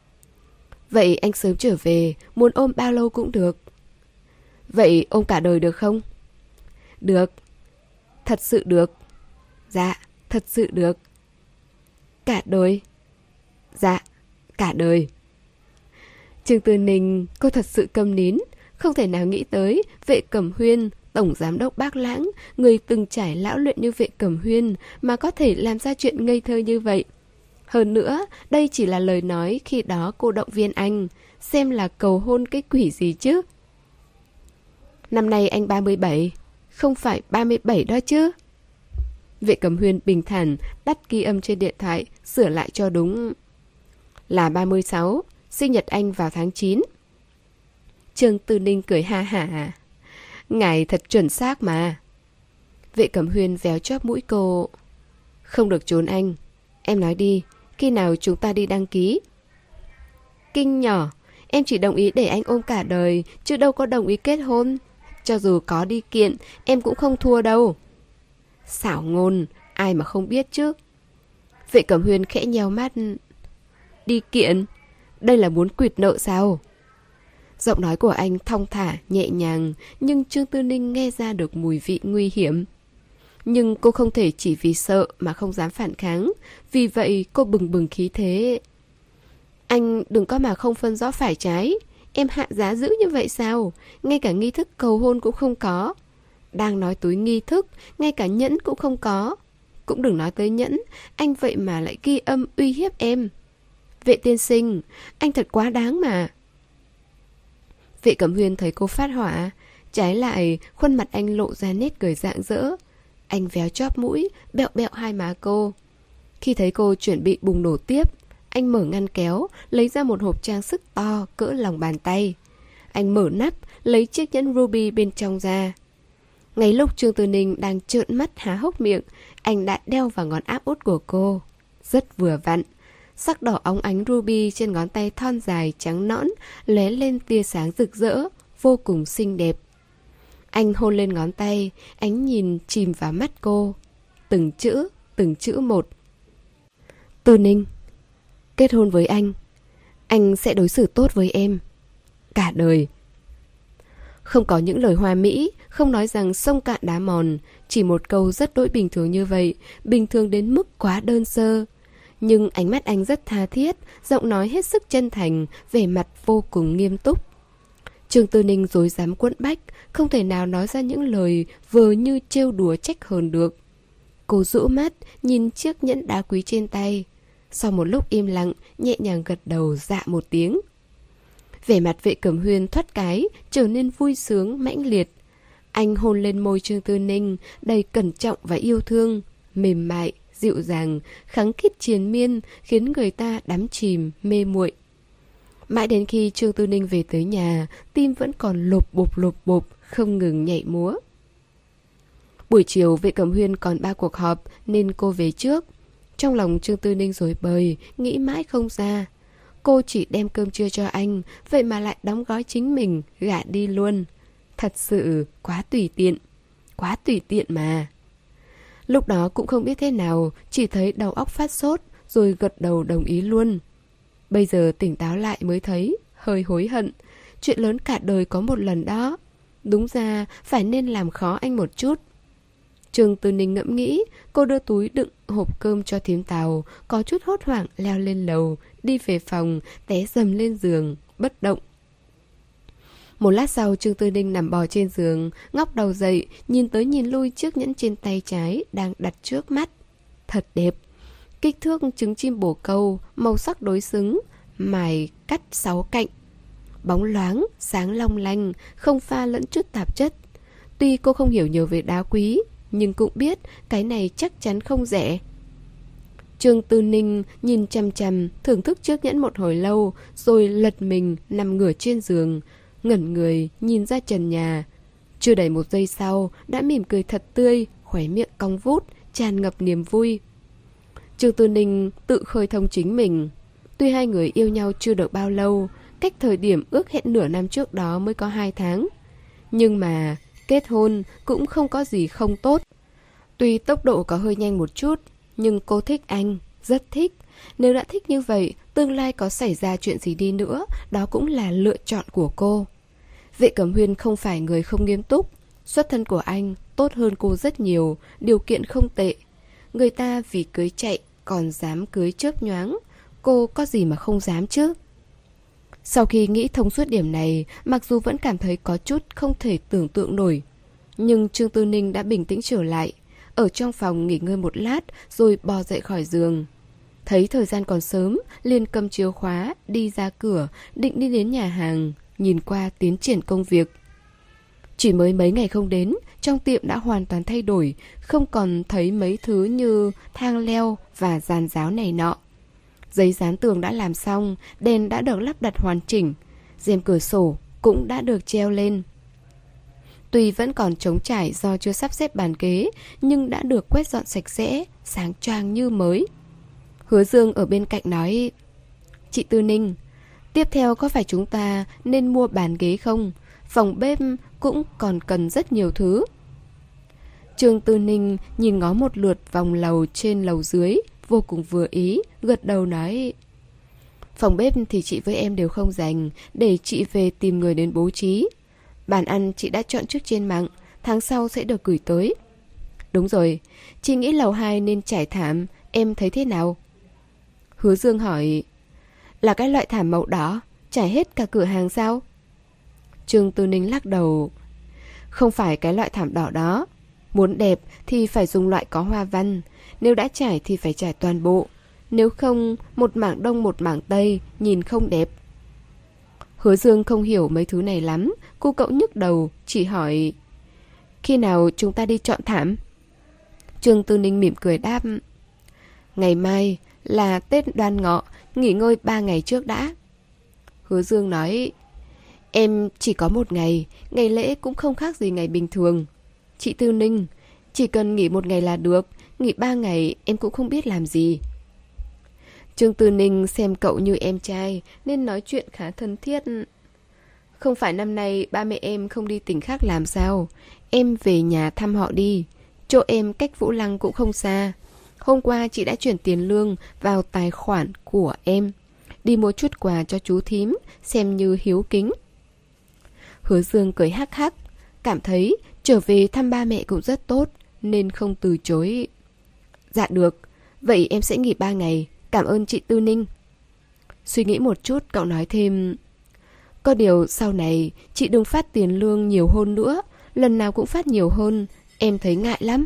vậy anh sớm trở về, muốn ôm bao lâu cũng được. Vậy ôm cả đời được không? Được. Thật sự được? Dạ, thật sự được. Cả đời? Dạ, cả đời. Trương Tư Ninh, cô thật sự câm nín, không thể nào nghĩ tới Vệ Cẩm Huyên, tổng giám đốc Bác Lãng, người từng trải lão luyện như Vệ Cẩm Huyên mà có thể làm ra chuyện ngây thơ như vậy. Hơn nữa, đây chỉ là lời nói khi đó cô động viên anh, xem là cầu hôn cái quỷ gì chứ. Năm nay anh ba mươi bảy, không phải ba mươi bảy đó chứ. Vệ Cẩm Huyên bình thản đắt ghi âm trên điện thoại, sửa lại cho đúng. Là ba mươi sáu, sinh nhật anh vào tháng chín. Trương Tư Ninh cười ha hả. Ngài thật chuẩn xác mà. Vệ Cẩm Huyên véo chóp mũi cô. Không được trốn anh. Em nói đi, khi nào chúng ta đi đăng ký? Kinh nhỏ, em chỉ đồng ý để anh ôm cả đời, chứ đâu có đồng ý kết hôn. Cho dù có đi kiện, em cũng không thua đâu. Xảo ngôn, ai mà không biết chứ. Vệ Cẩm Huyên khẽ nheo mắt. Đi kiện? Đây là muốn quỵt nợ sao? Giọng nói của anh thong thả, nhẹ nhàng, nhưng Trương Tư Ninh nghe ra được mùi vị nguy hiểm. Nhưng cô không thể chỉ vì sợ mà không dám phản kháng, vì vậy cô bừng bừng khí thế. Anh đừng có mà không phân rõ phải trái. Em hạ giá dữ như vậy sao? Ngay cả nghi thức cầu hôn cũng không có. Đang nói túi nghi thức, ngay cả nhẫn cũng không có. Cũng đừng nói tới nhẫn, anh vậy mà lại ghi âm uy hiếp em. Vệ tiên sinh, anh thật quá đáng mà. Vệ Cẩm Huyên thấy cô phát hỏa, trái lại khuôn mặt anh lộ ra nét cười rạng rỡ. Anh véo chóp mũi, bẹo bẹo hai má cô. Khi thấy cô chuẩn bị bùng nổ tiếp, anh mở ngăn kéo, lấy ra một hộp trang sức to cỡ lòng bàn tay. Anh mở nắp, lấy chiếc nhẫn ruby bên trong ra. Ngay lúc Trương Tư Ninh đang trợn mắt há hốc miệng, anh đã đeo vào ngón áp út của cô. Rất vừa vặn. Sắc đỏ óng ánh ruby trên ngón tay thon dài trắng nõn lóe lên tia sáng rực rỡ, vô cùng xinh đẹp. Anh hôn lên ngón tay, ánh nhìn chìm vào mắt cô. Từng chữ, từng chữ một. Tư Ninh, kết hôn với anh. Anh sẽ đối xử tốt với em. Cả đời. Không có những lời hoa mỹ, không nói rằng sông cạn đá mòn. Chỉ một câu rất đỗi bình thường như vậy, bình thường đến mức quá đơn sơ. Nhưng ánh mắt anh rất tha thiết, giọng nói hết sức chân thành, vẻ mặt vô cùng nghiêm túc. Trương Tư Ninh rối rắm quẫn bách, không thể nào nói ra những lời vờ như trêu đùa trách hờn được. Cô rũ mắt, nhìn chiếc nhẫn đá quý trên tay. Sau một lúc im lặng, nhẹ nhàng gật đầu dạ một tiếng. Vẻ mặt Vệ Cẩm Huyên thoát cái, trở nên vui sướng, mãnh liệt. Anh hôn lên môi Trương Tư Ninh, đầy cẩn trọng và yêu thương, mềm mại, dịu dàng, khắng khít triền miên, khiến người ta đắm chìm, mê muội. Mãi đến khi Trương Tư Ninh về tới nhà, tim vẫn còn lộp bộp lộp bộp, không ngừng nhảy múa. Buổi chiều Vệ Cẩm Huyên còn ba cuộc họp nên cô về trước. Trong lòng Trương Tư Ninh rối bời, nghĩ mãi không ra. Cô chỉ đem cơm trưa cho anh, vậy mà lại đóng gói chính mình, gả đi luôn. Thật sự quá tùy tiện, quá tùy tiện mà. Lúc đó cũng không biết thế nào, chỉ thấy đầu óc phát sốt, rồi gật đầu đồng ý luôn. Bây giờ tỉnh táo lại mới thấy, hơi hối hận. Chuyện lớn cả đời có một lần đó. Đúng ra phải nên làm khó anh một chút. Trương Tư Ninh ngẫm nghĩ, cô đưa túi đựng hộp cơm cho thím Tào, có chút hốt hoảng leo lên lầu, đi về phòng, té dầm lên giường, bất động. Một lát sau Trương Tư Ninh nằm bò trên giường, ngóc đầu dậy, nhìn tới nhìn lui chiếc nhẫn trên tay trái đang đặt trước mắt. Thật đẹp. Kích thước trứng chim bồ câu, màu sắc đối xứng, mài cắt sáu cạnh. Bóng loáng, sáng long lanh, không pha lẫn chút tạp chất. Tuy cô không hiểu nhiều về đá quý, nhưng cũng biết cái này chắc chắn không rẻ. Trương Tư Ninh nhìn chằm chằm, thưởng thức chiếc nhẫn một hồi lâu, rồi lật mình nằm ngửa trên giường, ngẩn người nhìn ra trần nhà. Chưa đầy một giây sau đã mỉm cười thật tươi, khóe miệng cong vút, tràn ngập niềm vui. Trương Tư Ninh tự khơi thông chính mình. Tuy hai người yêu nhau chưa được bao lâu, cách thời điểm ước hẹn nửa năm trước đó mới có hai tháng, nhưng mà kết hôn cũng không có gì không tốt. Tuy tốc độ có hơi nhanh một chút, nhưng cô thích anh, rất thích. Nếu đã thích như vậy, tương lai có xảy ra chuyện gì đi nữa, đó cũng là lựa chọn của cô. Vệ Cẩm Huyên không phải người không nghiêm túc. Xuất thân của anh tốt hơn cô rất nhiều, điều kiện không tệ. Người ta vì cưới chạy còn dám cưới chớp nhoáng, cô có gì mà không dám chứ. Sau khi nghĩ thông suốt điểm này, mặc dù vẫn cảm thấy có chút không thể tưởng tượng nổi, nhưng Trương Tư Ninh đã bình tĩnh trở lại, ở trong phòng nghỉ ngơi một lát rồi bò dậy khỏi giường. Thấy thời gian còn sớm, liền cầm chìa khóa, đi ra cửa, định đi đến nhà hàng, nhìn qua tiến triển công việc. Chỉ mới mấy ngày không đến, trong tiệm đã hoàn toàn thay đổi, không còn thấy mấy thứ như thang leo và giàn giáo này nọ. Giấy dán tường đã làm xong, đèn đã được lắp đặt hoàn chỉnh, rèm cửa sổ cũng đã được treo lên. Tuy vẫn còn trống trải do chưa sắp xếp bàn ghế, nhưng đã được quét dọn sạch sẽ, sáng choang như mới. Hứa Dương ở bên cạnh nói: Chị Tư Ninh, tiếp theo có phải chúng ta nên mua bàn ghế không? Phòng bếp cũng còn cần rất nhiều thứ. Trương Tư Ninh nhìn ngó một lượt vòng lầu trên lầu dưới, vô cùng vừa ý, gật đầu nói: Phòng bếp thì chị với em đều không dành, để chị về tìm người đến bố trí. Bàn ăn chị đã chọn trước trên mạng, tháng sau sẽ được gửi tới. Đúng rồi, chị nghĩ lầu hai nên trải thảm, em thấy thế nào? Hứa Dương hỏi: Là cái loại thảm màu đỏ, trải hết cả cửa hàng sao? Trương Tư Ninh lắc đầu: Không phải cái loại thảm đỏ đó. Muốn đẹp thì phải dùng loại có hoa văn. Nếu đã trải thì phải trải toàn bộ. Nếu không, một mảng đông một mảng tây, nhìn không đẹp. Hứa Dương không hiểu mấy thứ này lắm. Cô cậu nhức đầu, chỉ hỏi: Khi nào chúng ta đi chọn thảm? Trương Tư Ninh mỉm cười đáp: Ngày mai là Tết Đoan Ngọ, nghỉ ngơi ba ngày trước đã. Hứa Dương nói: Em chỉ có một ngày, ngày lễ cũng không khác gì ngày bình thường. Chị Tư Ninh, chỉ cần nghỉ một ngày là được, nghỉ ba ngày em cũng không biết làm gì. Trương Tư Ninh xem cậu như em trai nên nói chuyện khá thân thiết. Không phải năm nay ba mẹ em không đi tỉnh khác làm sao? Em về nhà thăm họ đi. Chỗ em cách Vũ Lăng cũng không xa. Hôm qua chị đã chuyển tiền lương vào tài khoản của em. Đi mua chút quà cho chú thím, xem như hiếu kính. Hứa Dương cười hắc hắc, cảm thấy trở về thăm ba mẹ cũng rất tốt, nên không từ chối. Dạ được, vậy em sẽ nghỉ ba ngày, cảm ơn chị Tư Ninh. Suy nghĩ một chút, cậu nói thêm: Có điều sau này chị đừng phát tiền lương nhiều hơn nữa, lần nào cũng phát nhiều hơn, em thấy ngại lắm.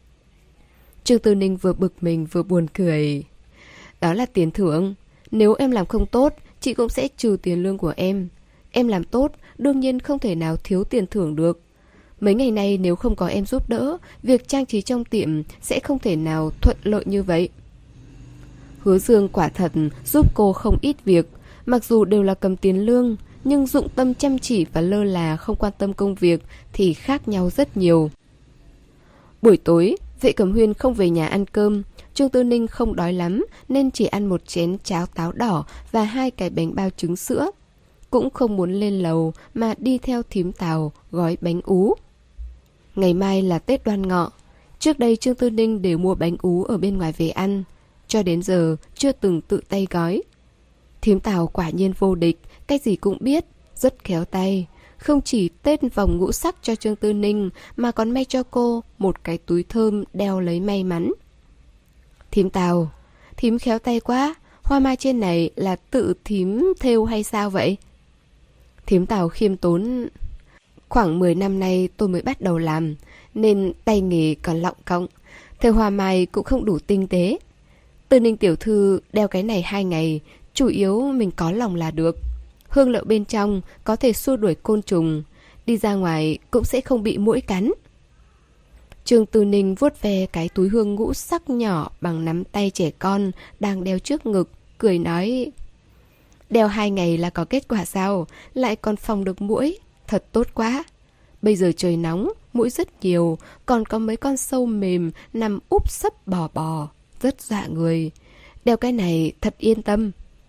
Trương Tư Ninh vừa bực mình vừa buồn cười. Đó là tiền thưởng, nếu em làm không tốt, chị cũng sẽ trừ tiền lương của em. Em làm tốt, đương nhiên không thể nào thiếu tiền thưởng được. Mấy ngày nay nếu không có em giúp đỡ, việc trang trí trong tiệm sẽ không thể nào thuận lợi như vậy. Hứa Dương quả thật giúp cô không ít việc, mặc dù đều là cầm tiền lương, nhưng dụng tâm chăm chỉ và lơ là không quan tâm công việc thì khác nhau rất nhiều. Buổi tối, Vệ Cẩm Huyên không về nhà ăn cơm. Trương Tư Ninh không đói lắm nên chỉ ăn một chén cháo táo đỏ và hai cái bánh bao trứng sữa. Cũng không muốn lên lầu mà đi theo thím Tào gói bánh ú. Ngày mai là Tết Đoan Ngọ. Trước đây Trương Tư Ninh đều mua bánh ú ở bên ngoài về ăn, cho đến giờ chưa từng tự tay gói. Thím Tào quả nhiên vô địch, cái gì cũng biết, rất khéo tay. Không chỉ tết vòng ngũ sắc cho Trương Tư Ninh mà còn may cho cô một cái túi thơm đeo lấy may mắn. Thím Tào, thím khéo tay quá, hoa mai trên này là tự thím thêu hay sao vậy? Thím Tào khiêm tốn: Khoảng mười năm nay tôi mới bắt đầu làm, nên tay nghề còn lọng cộng. Thêu hoa mai cũng không đủ tinh tế. Tư Ninh tiểu thư đeo cái này hai ngày, chủ yếu mình có lòng là được. Hương liệu bên trong có thể xua đuổi côn trùng, đi ra ngoài cũng sẽ không bị muỗi cắn. Trương Tư Ninh vuốt ve cái túi hương ngũ sắc nhỏ bằng nắm tay trẻ con đang đeo trước ngực, cười nói: Đeo hai ngày là có kết quả sao? Lại còn phòng được muỗi, thật tốt quá. Bây giờ trời nóng, muỗi rất nhiều, còn có mấy con sâu mềm nằm úp sấp bò bò, rất dọa người. Đeo cái này thật yên tâm.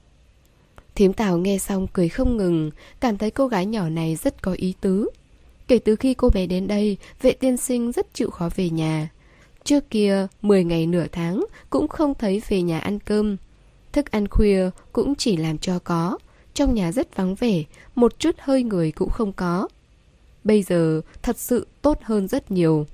Thím Tào nghe xong cười không ngừng, cảm thấy cô gái nhỏ này rất có ý tứ. Kể từ khi cô bé đến đây, Vệ tiên sinh rất chịu khó về nhà. Trước kia, mười ngày nửa tháng cũng không thấy về nhà ăn cơm. Thức ăn khuya cũng chỉ làm cho có. Trong nhà rất vắng vẻ, một chút hơi người cũng không có. Bây giờ thật sự tốt hơn rất nhiều.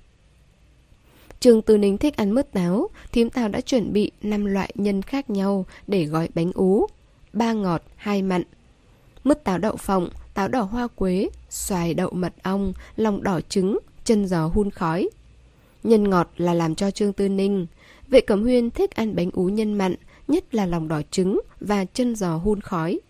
Trương Tư Ninh thích ăn mứt táo, thím Tào đã chuẩn bị năm loại nhân khác nhau để gói bánh ú. Ba ngọt, hai mặn. Mứt táo đậu phộng, táo đỏ hoa quế, xoài đậu mật ong, lòng đỏ trứng, chân giò hun khói. Nhân ngọt là làm cho Trương Tư Ninh. Vệ Cẩm Huyên thích ăn bánh ú nhân mặn, nhất là lòng đỏ trứng và chân giò hun khói.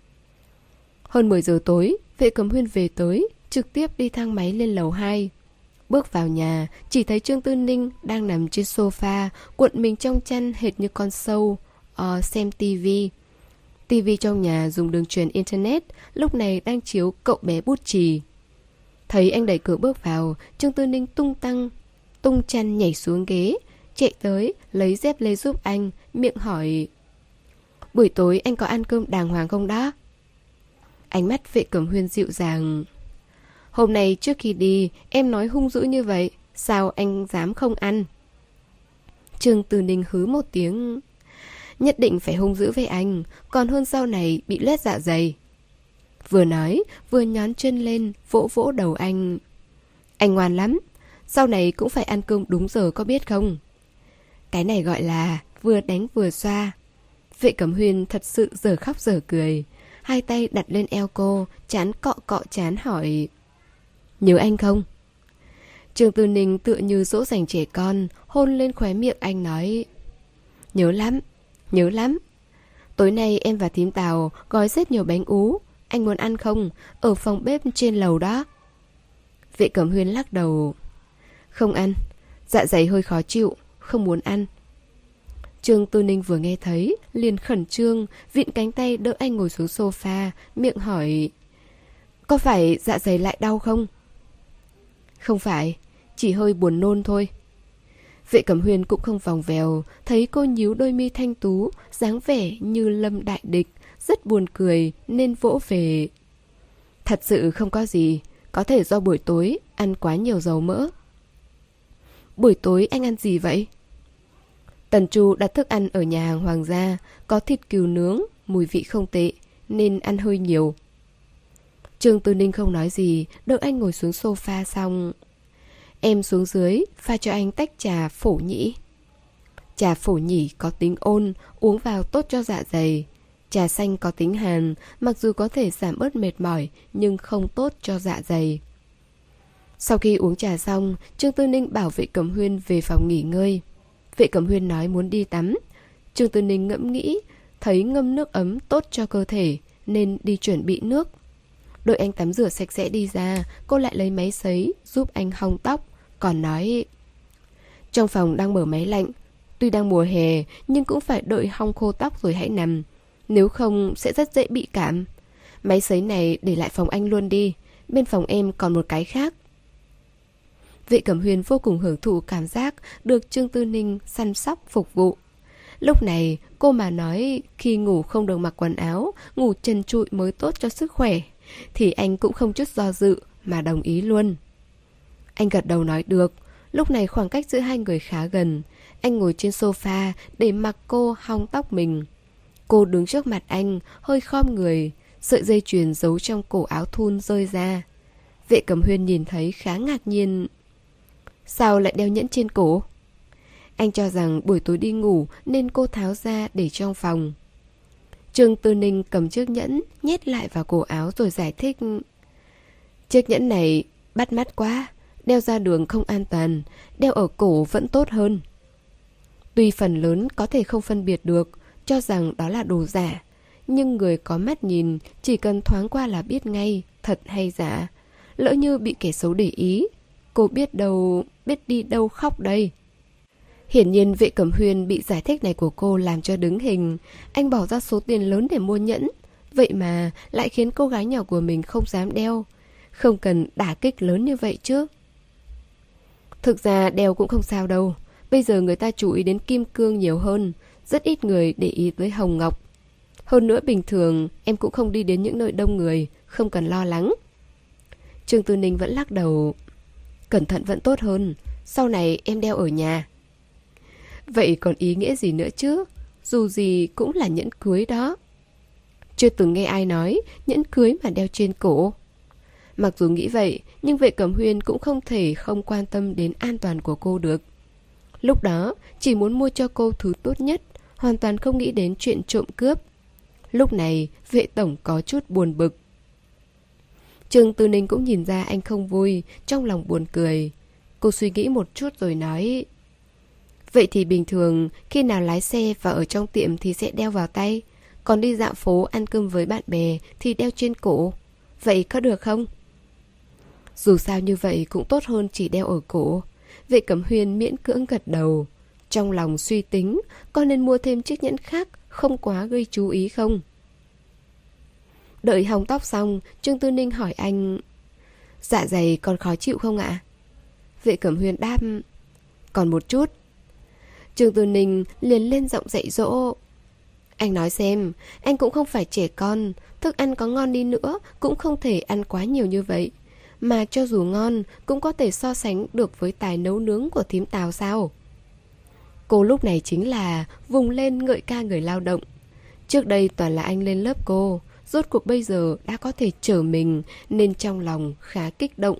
Hơn mười giờ tối, Vệ Cẩm Huyên về tới, trực tiếp đi thang máy lên lầu hai. Bước vào nhà, chỉ thấy Trương Tư Ninh đang nằm trên sofa, cuộn mình trong chăn hệt như con sâu. o xem tivi. Tivi trong nhà dùng đường truyền internet, lúc này đang chiếu Cậu bé bút chì. Thấy anh đẩy cửa bước vào, Trương Tư Ninh tung tăng, tung chăn nhảy xuống ghế, chạy tới, lấy dép lê giúp anh, miệng hỏi: buổi tối anh có ăn cơm đàng hoàng không đó? Ánh mắt Vệ Cẩm Huyên dịu dàng: hôm nay trước khi đi, em nói hung dữ như vậy, sao anh dám không ăn? Trương Tư Ninh hứ một tiếng: nhất định phải hung dữ với anh, còn hơn sau này bị loét dạ dày. Vừa nói, vừa nhón chân lên, vỗ vỗ đầu anh: anh ngoan lắm, sau này cũng phải ăn cơm đúng giờ có biết không? Cái này gọi là vừa đánh vừa xoa. Vệ Cẩm Huyên thật sự giờ khóc giờ cười, hai tay đặt lên eo cô, trán cọ cọ trán hỏi: nhớ anh không? Trương Tư Ninh tựa như dỗ dành trẻ con, hôn lên khóe miệng anh nói: nhớ lắm, nhớ lắm. Tối nay em và thím Tào gói rất nhiều bánh ú, anh muốn ăn không? Ở phòng bếp trên lầu đó. Vệ Cẩm Huyên lắc đầu: không ăn, dạ dày hơi khó chịu, không muốn ăn. Trương Tư Ninh vừa nghe thấy, liền khẩn trương, vịn cánh tay đỡ anh ngồi xuống sofa, miệng hỏi: có phải dạ dày lại đau không? Không phải, chỉ hơi buồn nôn thôi. Vệ Cẩm Huyên cũng không vòng vèo, thấy cô nhíu đôi mi thanh tú, dáng vẻ như lâm đại địch, rất buồn cười nên vỗ về: thật sự không có gì, có thể do buổi tối ăn quá nhiều dầu mỡ. Buổi tối anh ăn gì vậy? Tần Chu đặt thức ăn ở nhà hàng Hoàng gia, có thịt cừu nướng, mùi vị không tệ, nên ăn hơi nhiều. Trương Tư Ninh không nói gì, đợi anh ngồi xuống sofa xong: em xuống dưới, pha cho anh tách trà phổ nhĩ. Trà phổ nhĩ có tính ôn, uống vào tốt cho dạ dày. Trà xanh có tính hàn, mặc dù có thể giảm bớt mệt mỏi, nhưng không tốt cho dạ dày. Sau khi uống trà xong, Trương Tư Ninh bảo Vệ Cẩm Huyên về phòng nghỉ ngơi. Vệ Cẩm Huyên nói muốn đi tắm. Trương Tư Ninh ngẫm nghĩ, thấy ngâm nước ấm tốt cho cơ thể, nên đi chuẩn bị nước. Đợi anh tắm rửa sạch sẽ đi ra, cô lại lấy máy sấy giúp anh hong tóc, còn nói: trong phòng đang mở máy lạnh, tuy đang mùa hè nhưng cũng phải đợi hong khô tóc rồi hãy nằm, nếu không sẽ rất dễ bị cảm. Máy sấy này để lại phòng anh luôn đi, bên phòng em còn một cái khác. Vệ Cẩm Huyên vô cùng hưởng thụ cảm giác được Trương Tư Ninh săn sóc phục vụ. Lúc này cô mà nói khi ngủ không được mặc quần áo, ngủ trần trụi mới tốt cho sức khỏe, thì anh cũng không chút do dự mà đồng ý luôn. Anh gật đầu nói được. Lúc này khoảng cách giữa hai người khá gần. Anh ngồi trên sofa để mặc cô hong tóc mình. Cô đứng trước mặt anh, hơi khom người, sợi dây chuyền giấu trong cổ áo thun rơi ra. Vệ Cẩm Huyên nhìn thấy khá ngạc nhiên. Sao lại đeo nhẫn trên cổ? Anh cho rằng buổi tối đi ngủ nên cô tháo ra để trong phòng. Trương Tư Ninh cầm chiếc nhẫn nhét lại vào cổ áo rồi giải thích: chiếc nhẫn này bắt mắt quá, đeo ra đường không an toàn, đeo ở cổ vẫn tốt hơn. Tuy phần lớn có thể không phân biệt được, cho rằng đó là đồ giả, nhưng người có mắt nhìn chỉ cần thoáng qua là biết ngay thật hay giả. Lỡ như bị kẻ xấu để ý, cô biết đâu, biết đi đâu khóc đây. Hiển nhiên Vệ Cẩm Huyên bị giải thích này của cô làm cho đứng hình. Anh bỏ ra số tiền lớn để mua nhẫn, vậy mà lại khiến cô gái nhỏ của mình không dám đeo. Không cần đả kích lớn như vậy chứ. Thực ra đeo cũng không sao đâu. Bây giờ người ta chú ý đến kim cương nhiều hơn, rất ít người để ý tới hồng ngọc. Hơn nữa bình thường em cũng không đi đến những nơi đông người, không cần lo lắng. Trương Tư Ninh vẫn lắc đầu. Cẩn thận vẫn tốt hơn, sau này em đeo ở nhà. Vậy còn ý nghĩa gì nữa chứ? Dù gì cũng là nhẫn cưới đó. Chưa từng nghe ai nói nhẫn cưới mà đeo trên cổ. Mặc dù nghĩ vậy, nhưng Vệ Cẩm Huyên cũng không thể không quan tâm đến an toàn của cô được. Lúc đó chỉ muốn mua cho cô thứ tốt nhất, hoàn toàn không nghĩ đến chuyện trộm cướp. Lúc này Vệ tổng có chút buồn bực. Trương Tư Ninh cũng nhìn ra anh không vui, trong lòng buồn cười. Cô suy nghĩ một chút rồi nói: vậy thì bình thường khi nào lái xe và ở trong tiệm thì sẽ đeo vào tay, còn đi dạo phố ăn cơm với bạn bè thì đeo trên cổ. Vậy có được không? Dù sao như vậy cũng tốt hơn chỉ đeo ở cổ. Vệ Cẩm Huyên miễn cưỡng gật đầu, trong lòng suy tính có nên mua thêm chiếc nhẫn khác không quá gây chú ý không? Đợi hong tóc xong, Trương Tư Ninh hỏi anh: Dạ dày còn khó chịu không ạ? Vệ Cẩm Huyên đáp: Còn một chút. Trương Tư Ninh liền lên giọng dạy dỗ: Anh nói xem, anh cũng không phải trẻ con, thức ăn có ngon đi nữa cũng không thể ăn quá nhiều như vậy. Mà cho dù ngon cũng có thể so sánh được với tài nấu nướng của thím Tào sao? Cô lúc này chính là vùng lên ngợi ca người lao động. Trước đây toàn là anh lên lớp cô, rốt cuộc bây giờ đã có thể chở mình, nên trong lòng khá kích động.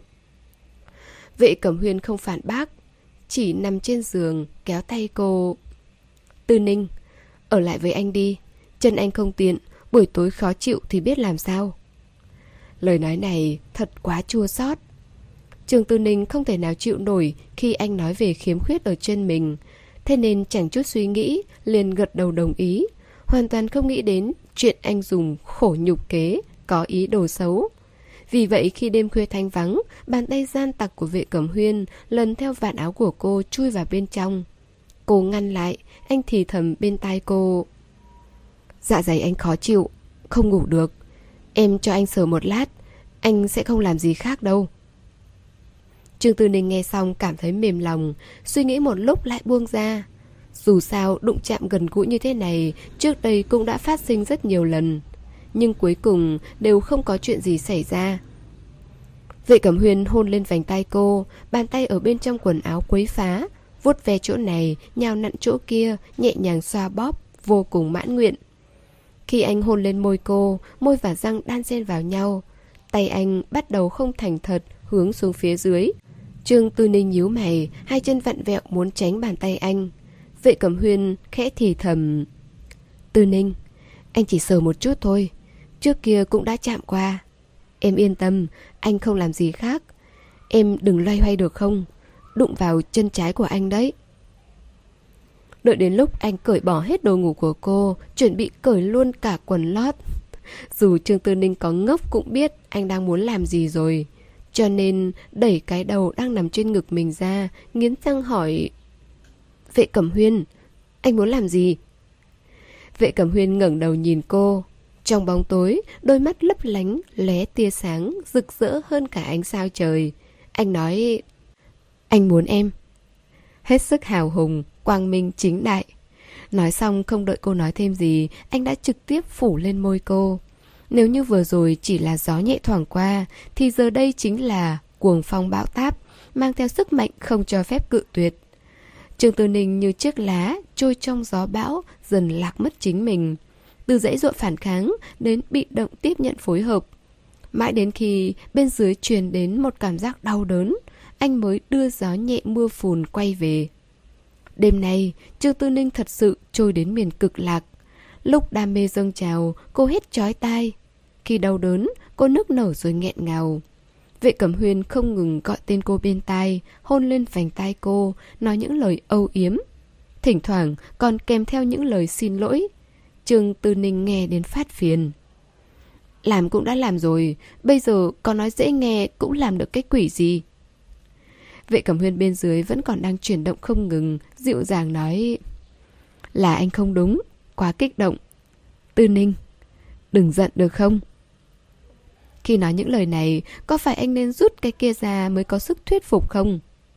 Vệ Cẩm Huyên không phản bác, chỉ nằm trên giường kéo tay cô: Tư Ninh, ở lại với anh đi, chân anh không tiện, buổi tối khó chịu thì biết làm sao. Lời nói này thật quá chua xót. Trương Tư Ninh không thể nào chịu nổi khi anh nói về khiếm khuyết ở chân mình, thế nên chẳng chút suy nghĩ liền gật đầu đồng ý, hoàn toàn không nghĩ đến chuyện anh dùng khổ nhục kế, có ý đồ xấu. Vì vậy khi đêm khuya thanh vắng, bàn tay gian tặc của Vệ Cẩm Huyên lần theo vạt áo của cô chui vào bên trong. Cô ngăn lại, anh thì thầm bên tai cô: Dạ dày anh khó chịu, không ngủ được. Em cho anh sờ một lát, anh sẽ không làm gì khác đâu. Trương Tư Ninh nghe xong cảm thấy mềm lòng, suy nghĩ một lúc lại buông ra. Dù sao đụng chạm gần gũi như thế này trước đây cũng đã phát sinh rất nhiều lần, nhưng cuối cùng đều không có chuyện gì xảy ra. Vệ Cẩm Huyên hôn lên vành tay cô, bàn tay ở bên trong quần áo quấy phá, vuốt ve chỗ này, nhào nặn chỗ kia, nhẹ nhàng xoa bóp, vô cùng mãn nguyện. Khi anh hôn lên môi cô, môi và răng đan xen vào nhau, tay anh bắt đầu không thành thật hướng xuống phía dưới. Trương Tư Ninh nhíu mày, hai chân vặn vẹo muốn tránh bàn tay anh. Vệ Cẩm Huyên khẽ thì thầm: Tư Ninh, anh chỉ sờ một chút thôi, trước kia cũng đã chạm qua. Em yên tâm, anh không làm gì khác. Em đừng loay hoay được không? Đụng vào chân trái của anh đấy. Đợi đến lúc anh cởi bỏ hết đồ ngủ của cô, chuẩn bị cởi luôn cả quần lót. Dù Trương Tư Ninh có ngốc cũng biết anh đang muốn làm gì rồi, cho nên đẩy cái đầu đang nằm trên ngực mình ra, nghiến răng hỏi: Vệ Cẩm Huyên, anh muốn làm gì? Vệ Cẩm Huyên ngẩng đầu nhìn cô. Trong bóng tối, đôi mắt lấp lánh, lóe tia sáng, rực rỡ hơn cả ánh sao trời. Anh nói: Anh muốn em. Hết sức hào hùng, quang minh chính đại. Nói xong không đợi cô nói thêm gì, anh đã trực tiếp phủ lên môi cô. Nếu như vừa rồi chỉ là gió nhẹ thoảng qua, thì giờ đây chính là cuồng phong bão táp, mang theo sức mạnh không cho phép cự tuyệt. Trương Tư Ninh như chiếc lá trôi trong gió bão, dần lạc mất chính mình. Từ dãy dụa phản kháng đến bị động tiếp nhận phối hợp. Mãi đến khi bên dưới truyền đến một cảm giác đau đớn, anh mới đưa gió nhẹ mưa phùn quay về. Đêm nay, Trương Tư Ninh thật sự trôi đến miền cực lạc. Lúc đam mê dâng trào, cô hét chói tai. Khi đau đớn, cô nức nở rồi nghẹn ngào. Vệ Cẩm Huyên không ngừng gọi tên cô bên tai, hôn lên vành tai cô, nói những lời âu yếm. Thỉnh thoảng còn kèm theo những lời xin lỗi. Trương Tư Ninh nghe đến phát phiền. Làm cũng đã làm rồi, bây giờ có nói dễ nghe cũng làm được cái quỷ gì. Vệ Cẩm Huyên bên dưới vẫn còn đang chuyển động không ngừng, dịu dàng nói: Là anh không đúng, quá kích động. Tư Ninh, đừng giận được không? Khi nói những lời này, có phải anh nên rút cái kia ra mới có sức thuyết phục không?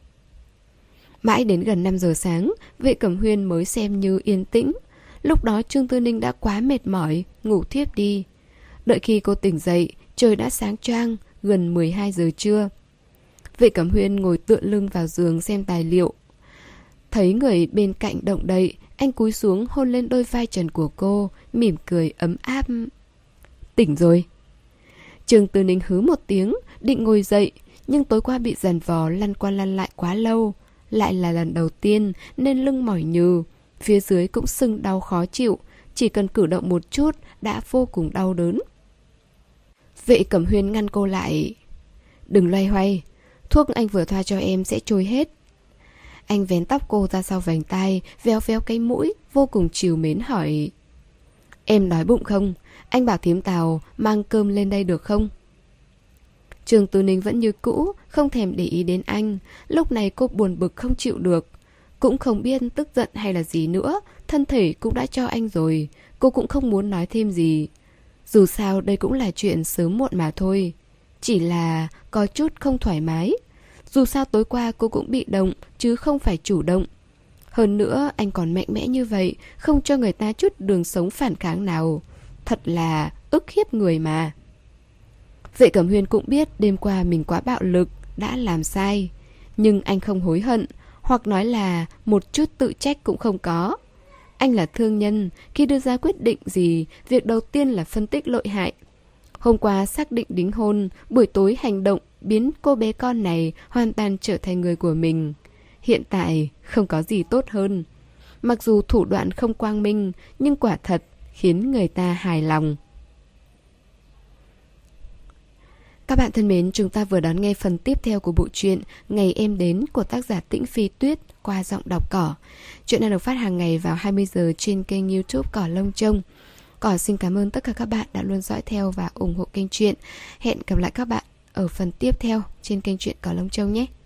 Mãi đến gần năm giờ sáng, Vệ Cẩm Huyên mới xem như yên tĩnh. Lúc đó Trương Tư Ninh đã quá mệt mỏi, ngủ thiếp đi. Đợi khi cô tỉnh dậy, trời đã sáng choang, gần mười hai giờ trưa. Vệ Cẩm Huyên ngồi tựa lưng vào giường xem tài liệu. Thấy người bên cạnh động đậy, anh cúi xuống hôn lên đôi vai trần của cô, mỉm cười ấm áp. Tỉnh rồi. Trương Tư Ninh hứ một tiếng, định ngồi dậy, nhưng tối qua bị dằn vò lăn qua lăn lại quá lâu. Lại là lần đầu tiên nên lưng mỏi nhừ, phía dưới cũng sưng đau khó chịu, chỉ cần cử động một chút đã vô cùng đau đớn. Vệ Cẩm Huyên ngăn cô lại. Đừng loay hoay, thuốc anh vừa thoa cho em sẽ trôi hết. Anh vén tóc cô ra sau vành tai, véo véo cái mũi, vô cùng trìu mến hỏi: Em đói bụng không? Anh bảo thím Tào mang cơm lên đây được không? Trương Tư Ninh vẫn như cũ, không thèm để ý đến anh. Lúc này cô buồn bực không chịu được, cũng không biết tức giận hay là gì nữa, thân thể cũng đã cho anh rồi. Cô cũng không muốn nói thêm gì. Dù sao đây cũng là chuyện sớm muộn mà thôi. Chỉ là có chút không thoải mái. Dù sao tối qua cô cũng bị động chứ không phải chủ động. Hơn nữa anh còn mạnh mẽ như vậy, không cho người ta chút đường sống phản kháng nào. Thật là ức hiếp người mà. Vệ Cẩm Huyên cũng biết đêm qua mình quá bạo lực, đã làm sai. Nhưng anh không hối hận, hoặc nói là một chút tự trách cũng không có. Anh là thương nhân, khi đưa ra quyết định gì, việc đầu tiên là phân tích lợi hại. Hôm qua xác định đính hôn, buổi tối hành động biến cô bé con này hoàn toàn trở thành người của mình. Hiện tại không có gì tốt hơn. Mặc dù thủ đoạn không quang minh, nhưng quả thật khiến người ta hài lòng. Các bạn thân mến, chúng ta vừa đón nghe phần tiếp theo của bộ truyện Ngày Em Đến của tác giả Tĩnh Phi Tuyết qua giọng đọc Cỏ. Chuyện này được phát hàng ngày vào hai mươi giờ trên kênh YouTube Cỏ Lông Trông. Cỏ xin cảm ơn tất cả các bạn đã luôn dõi theo và ủng hộ kênh truyện. Hẹn gặp lại các bạn ở phần tiếp theo trên kênh truyện Cỏ Lông Trông nhé.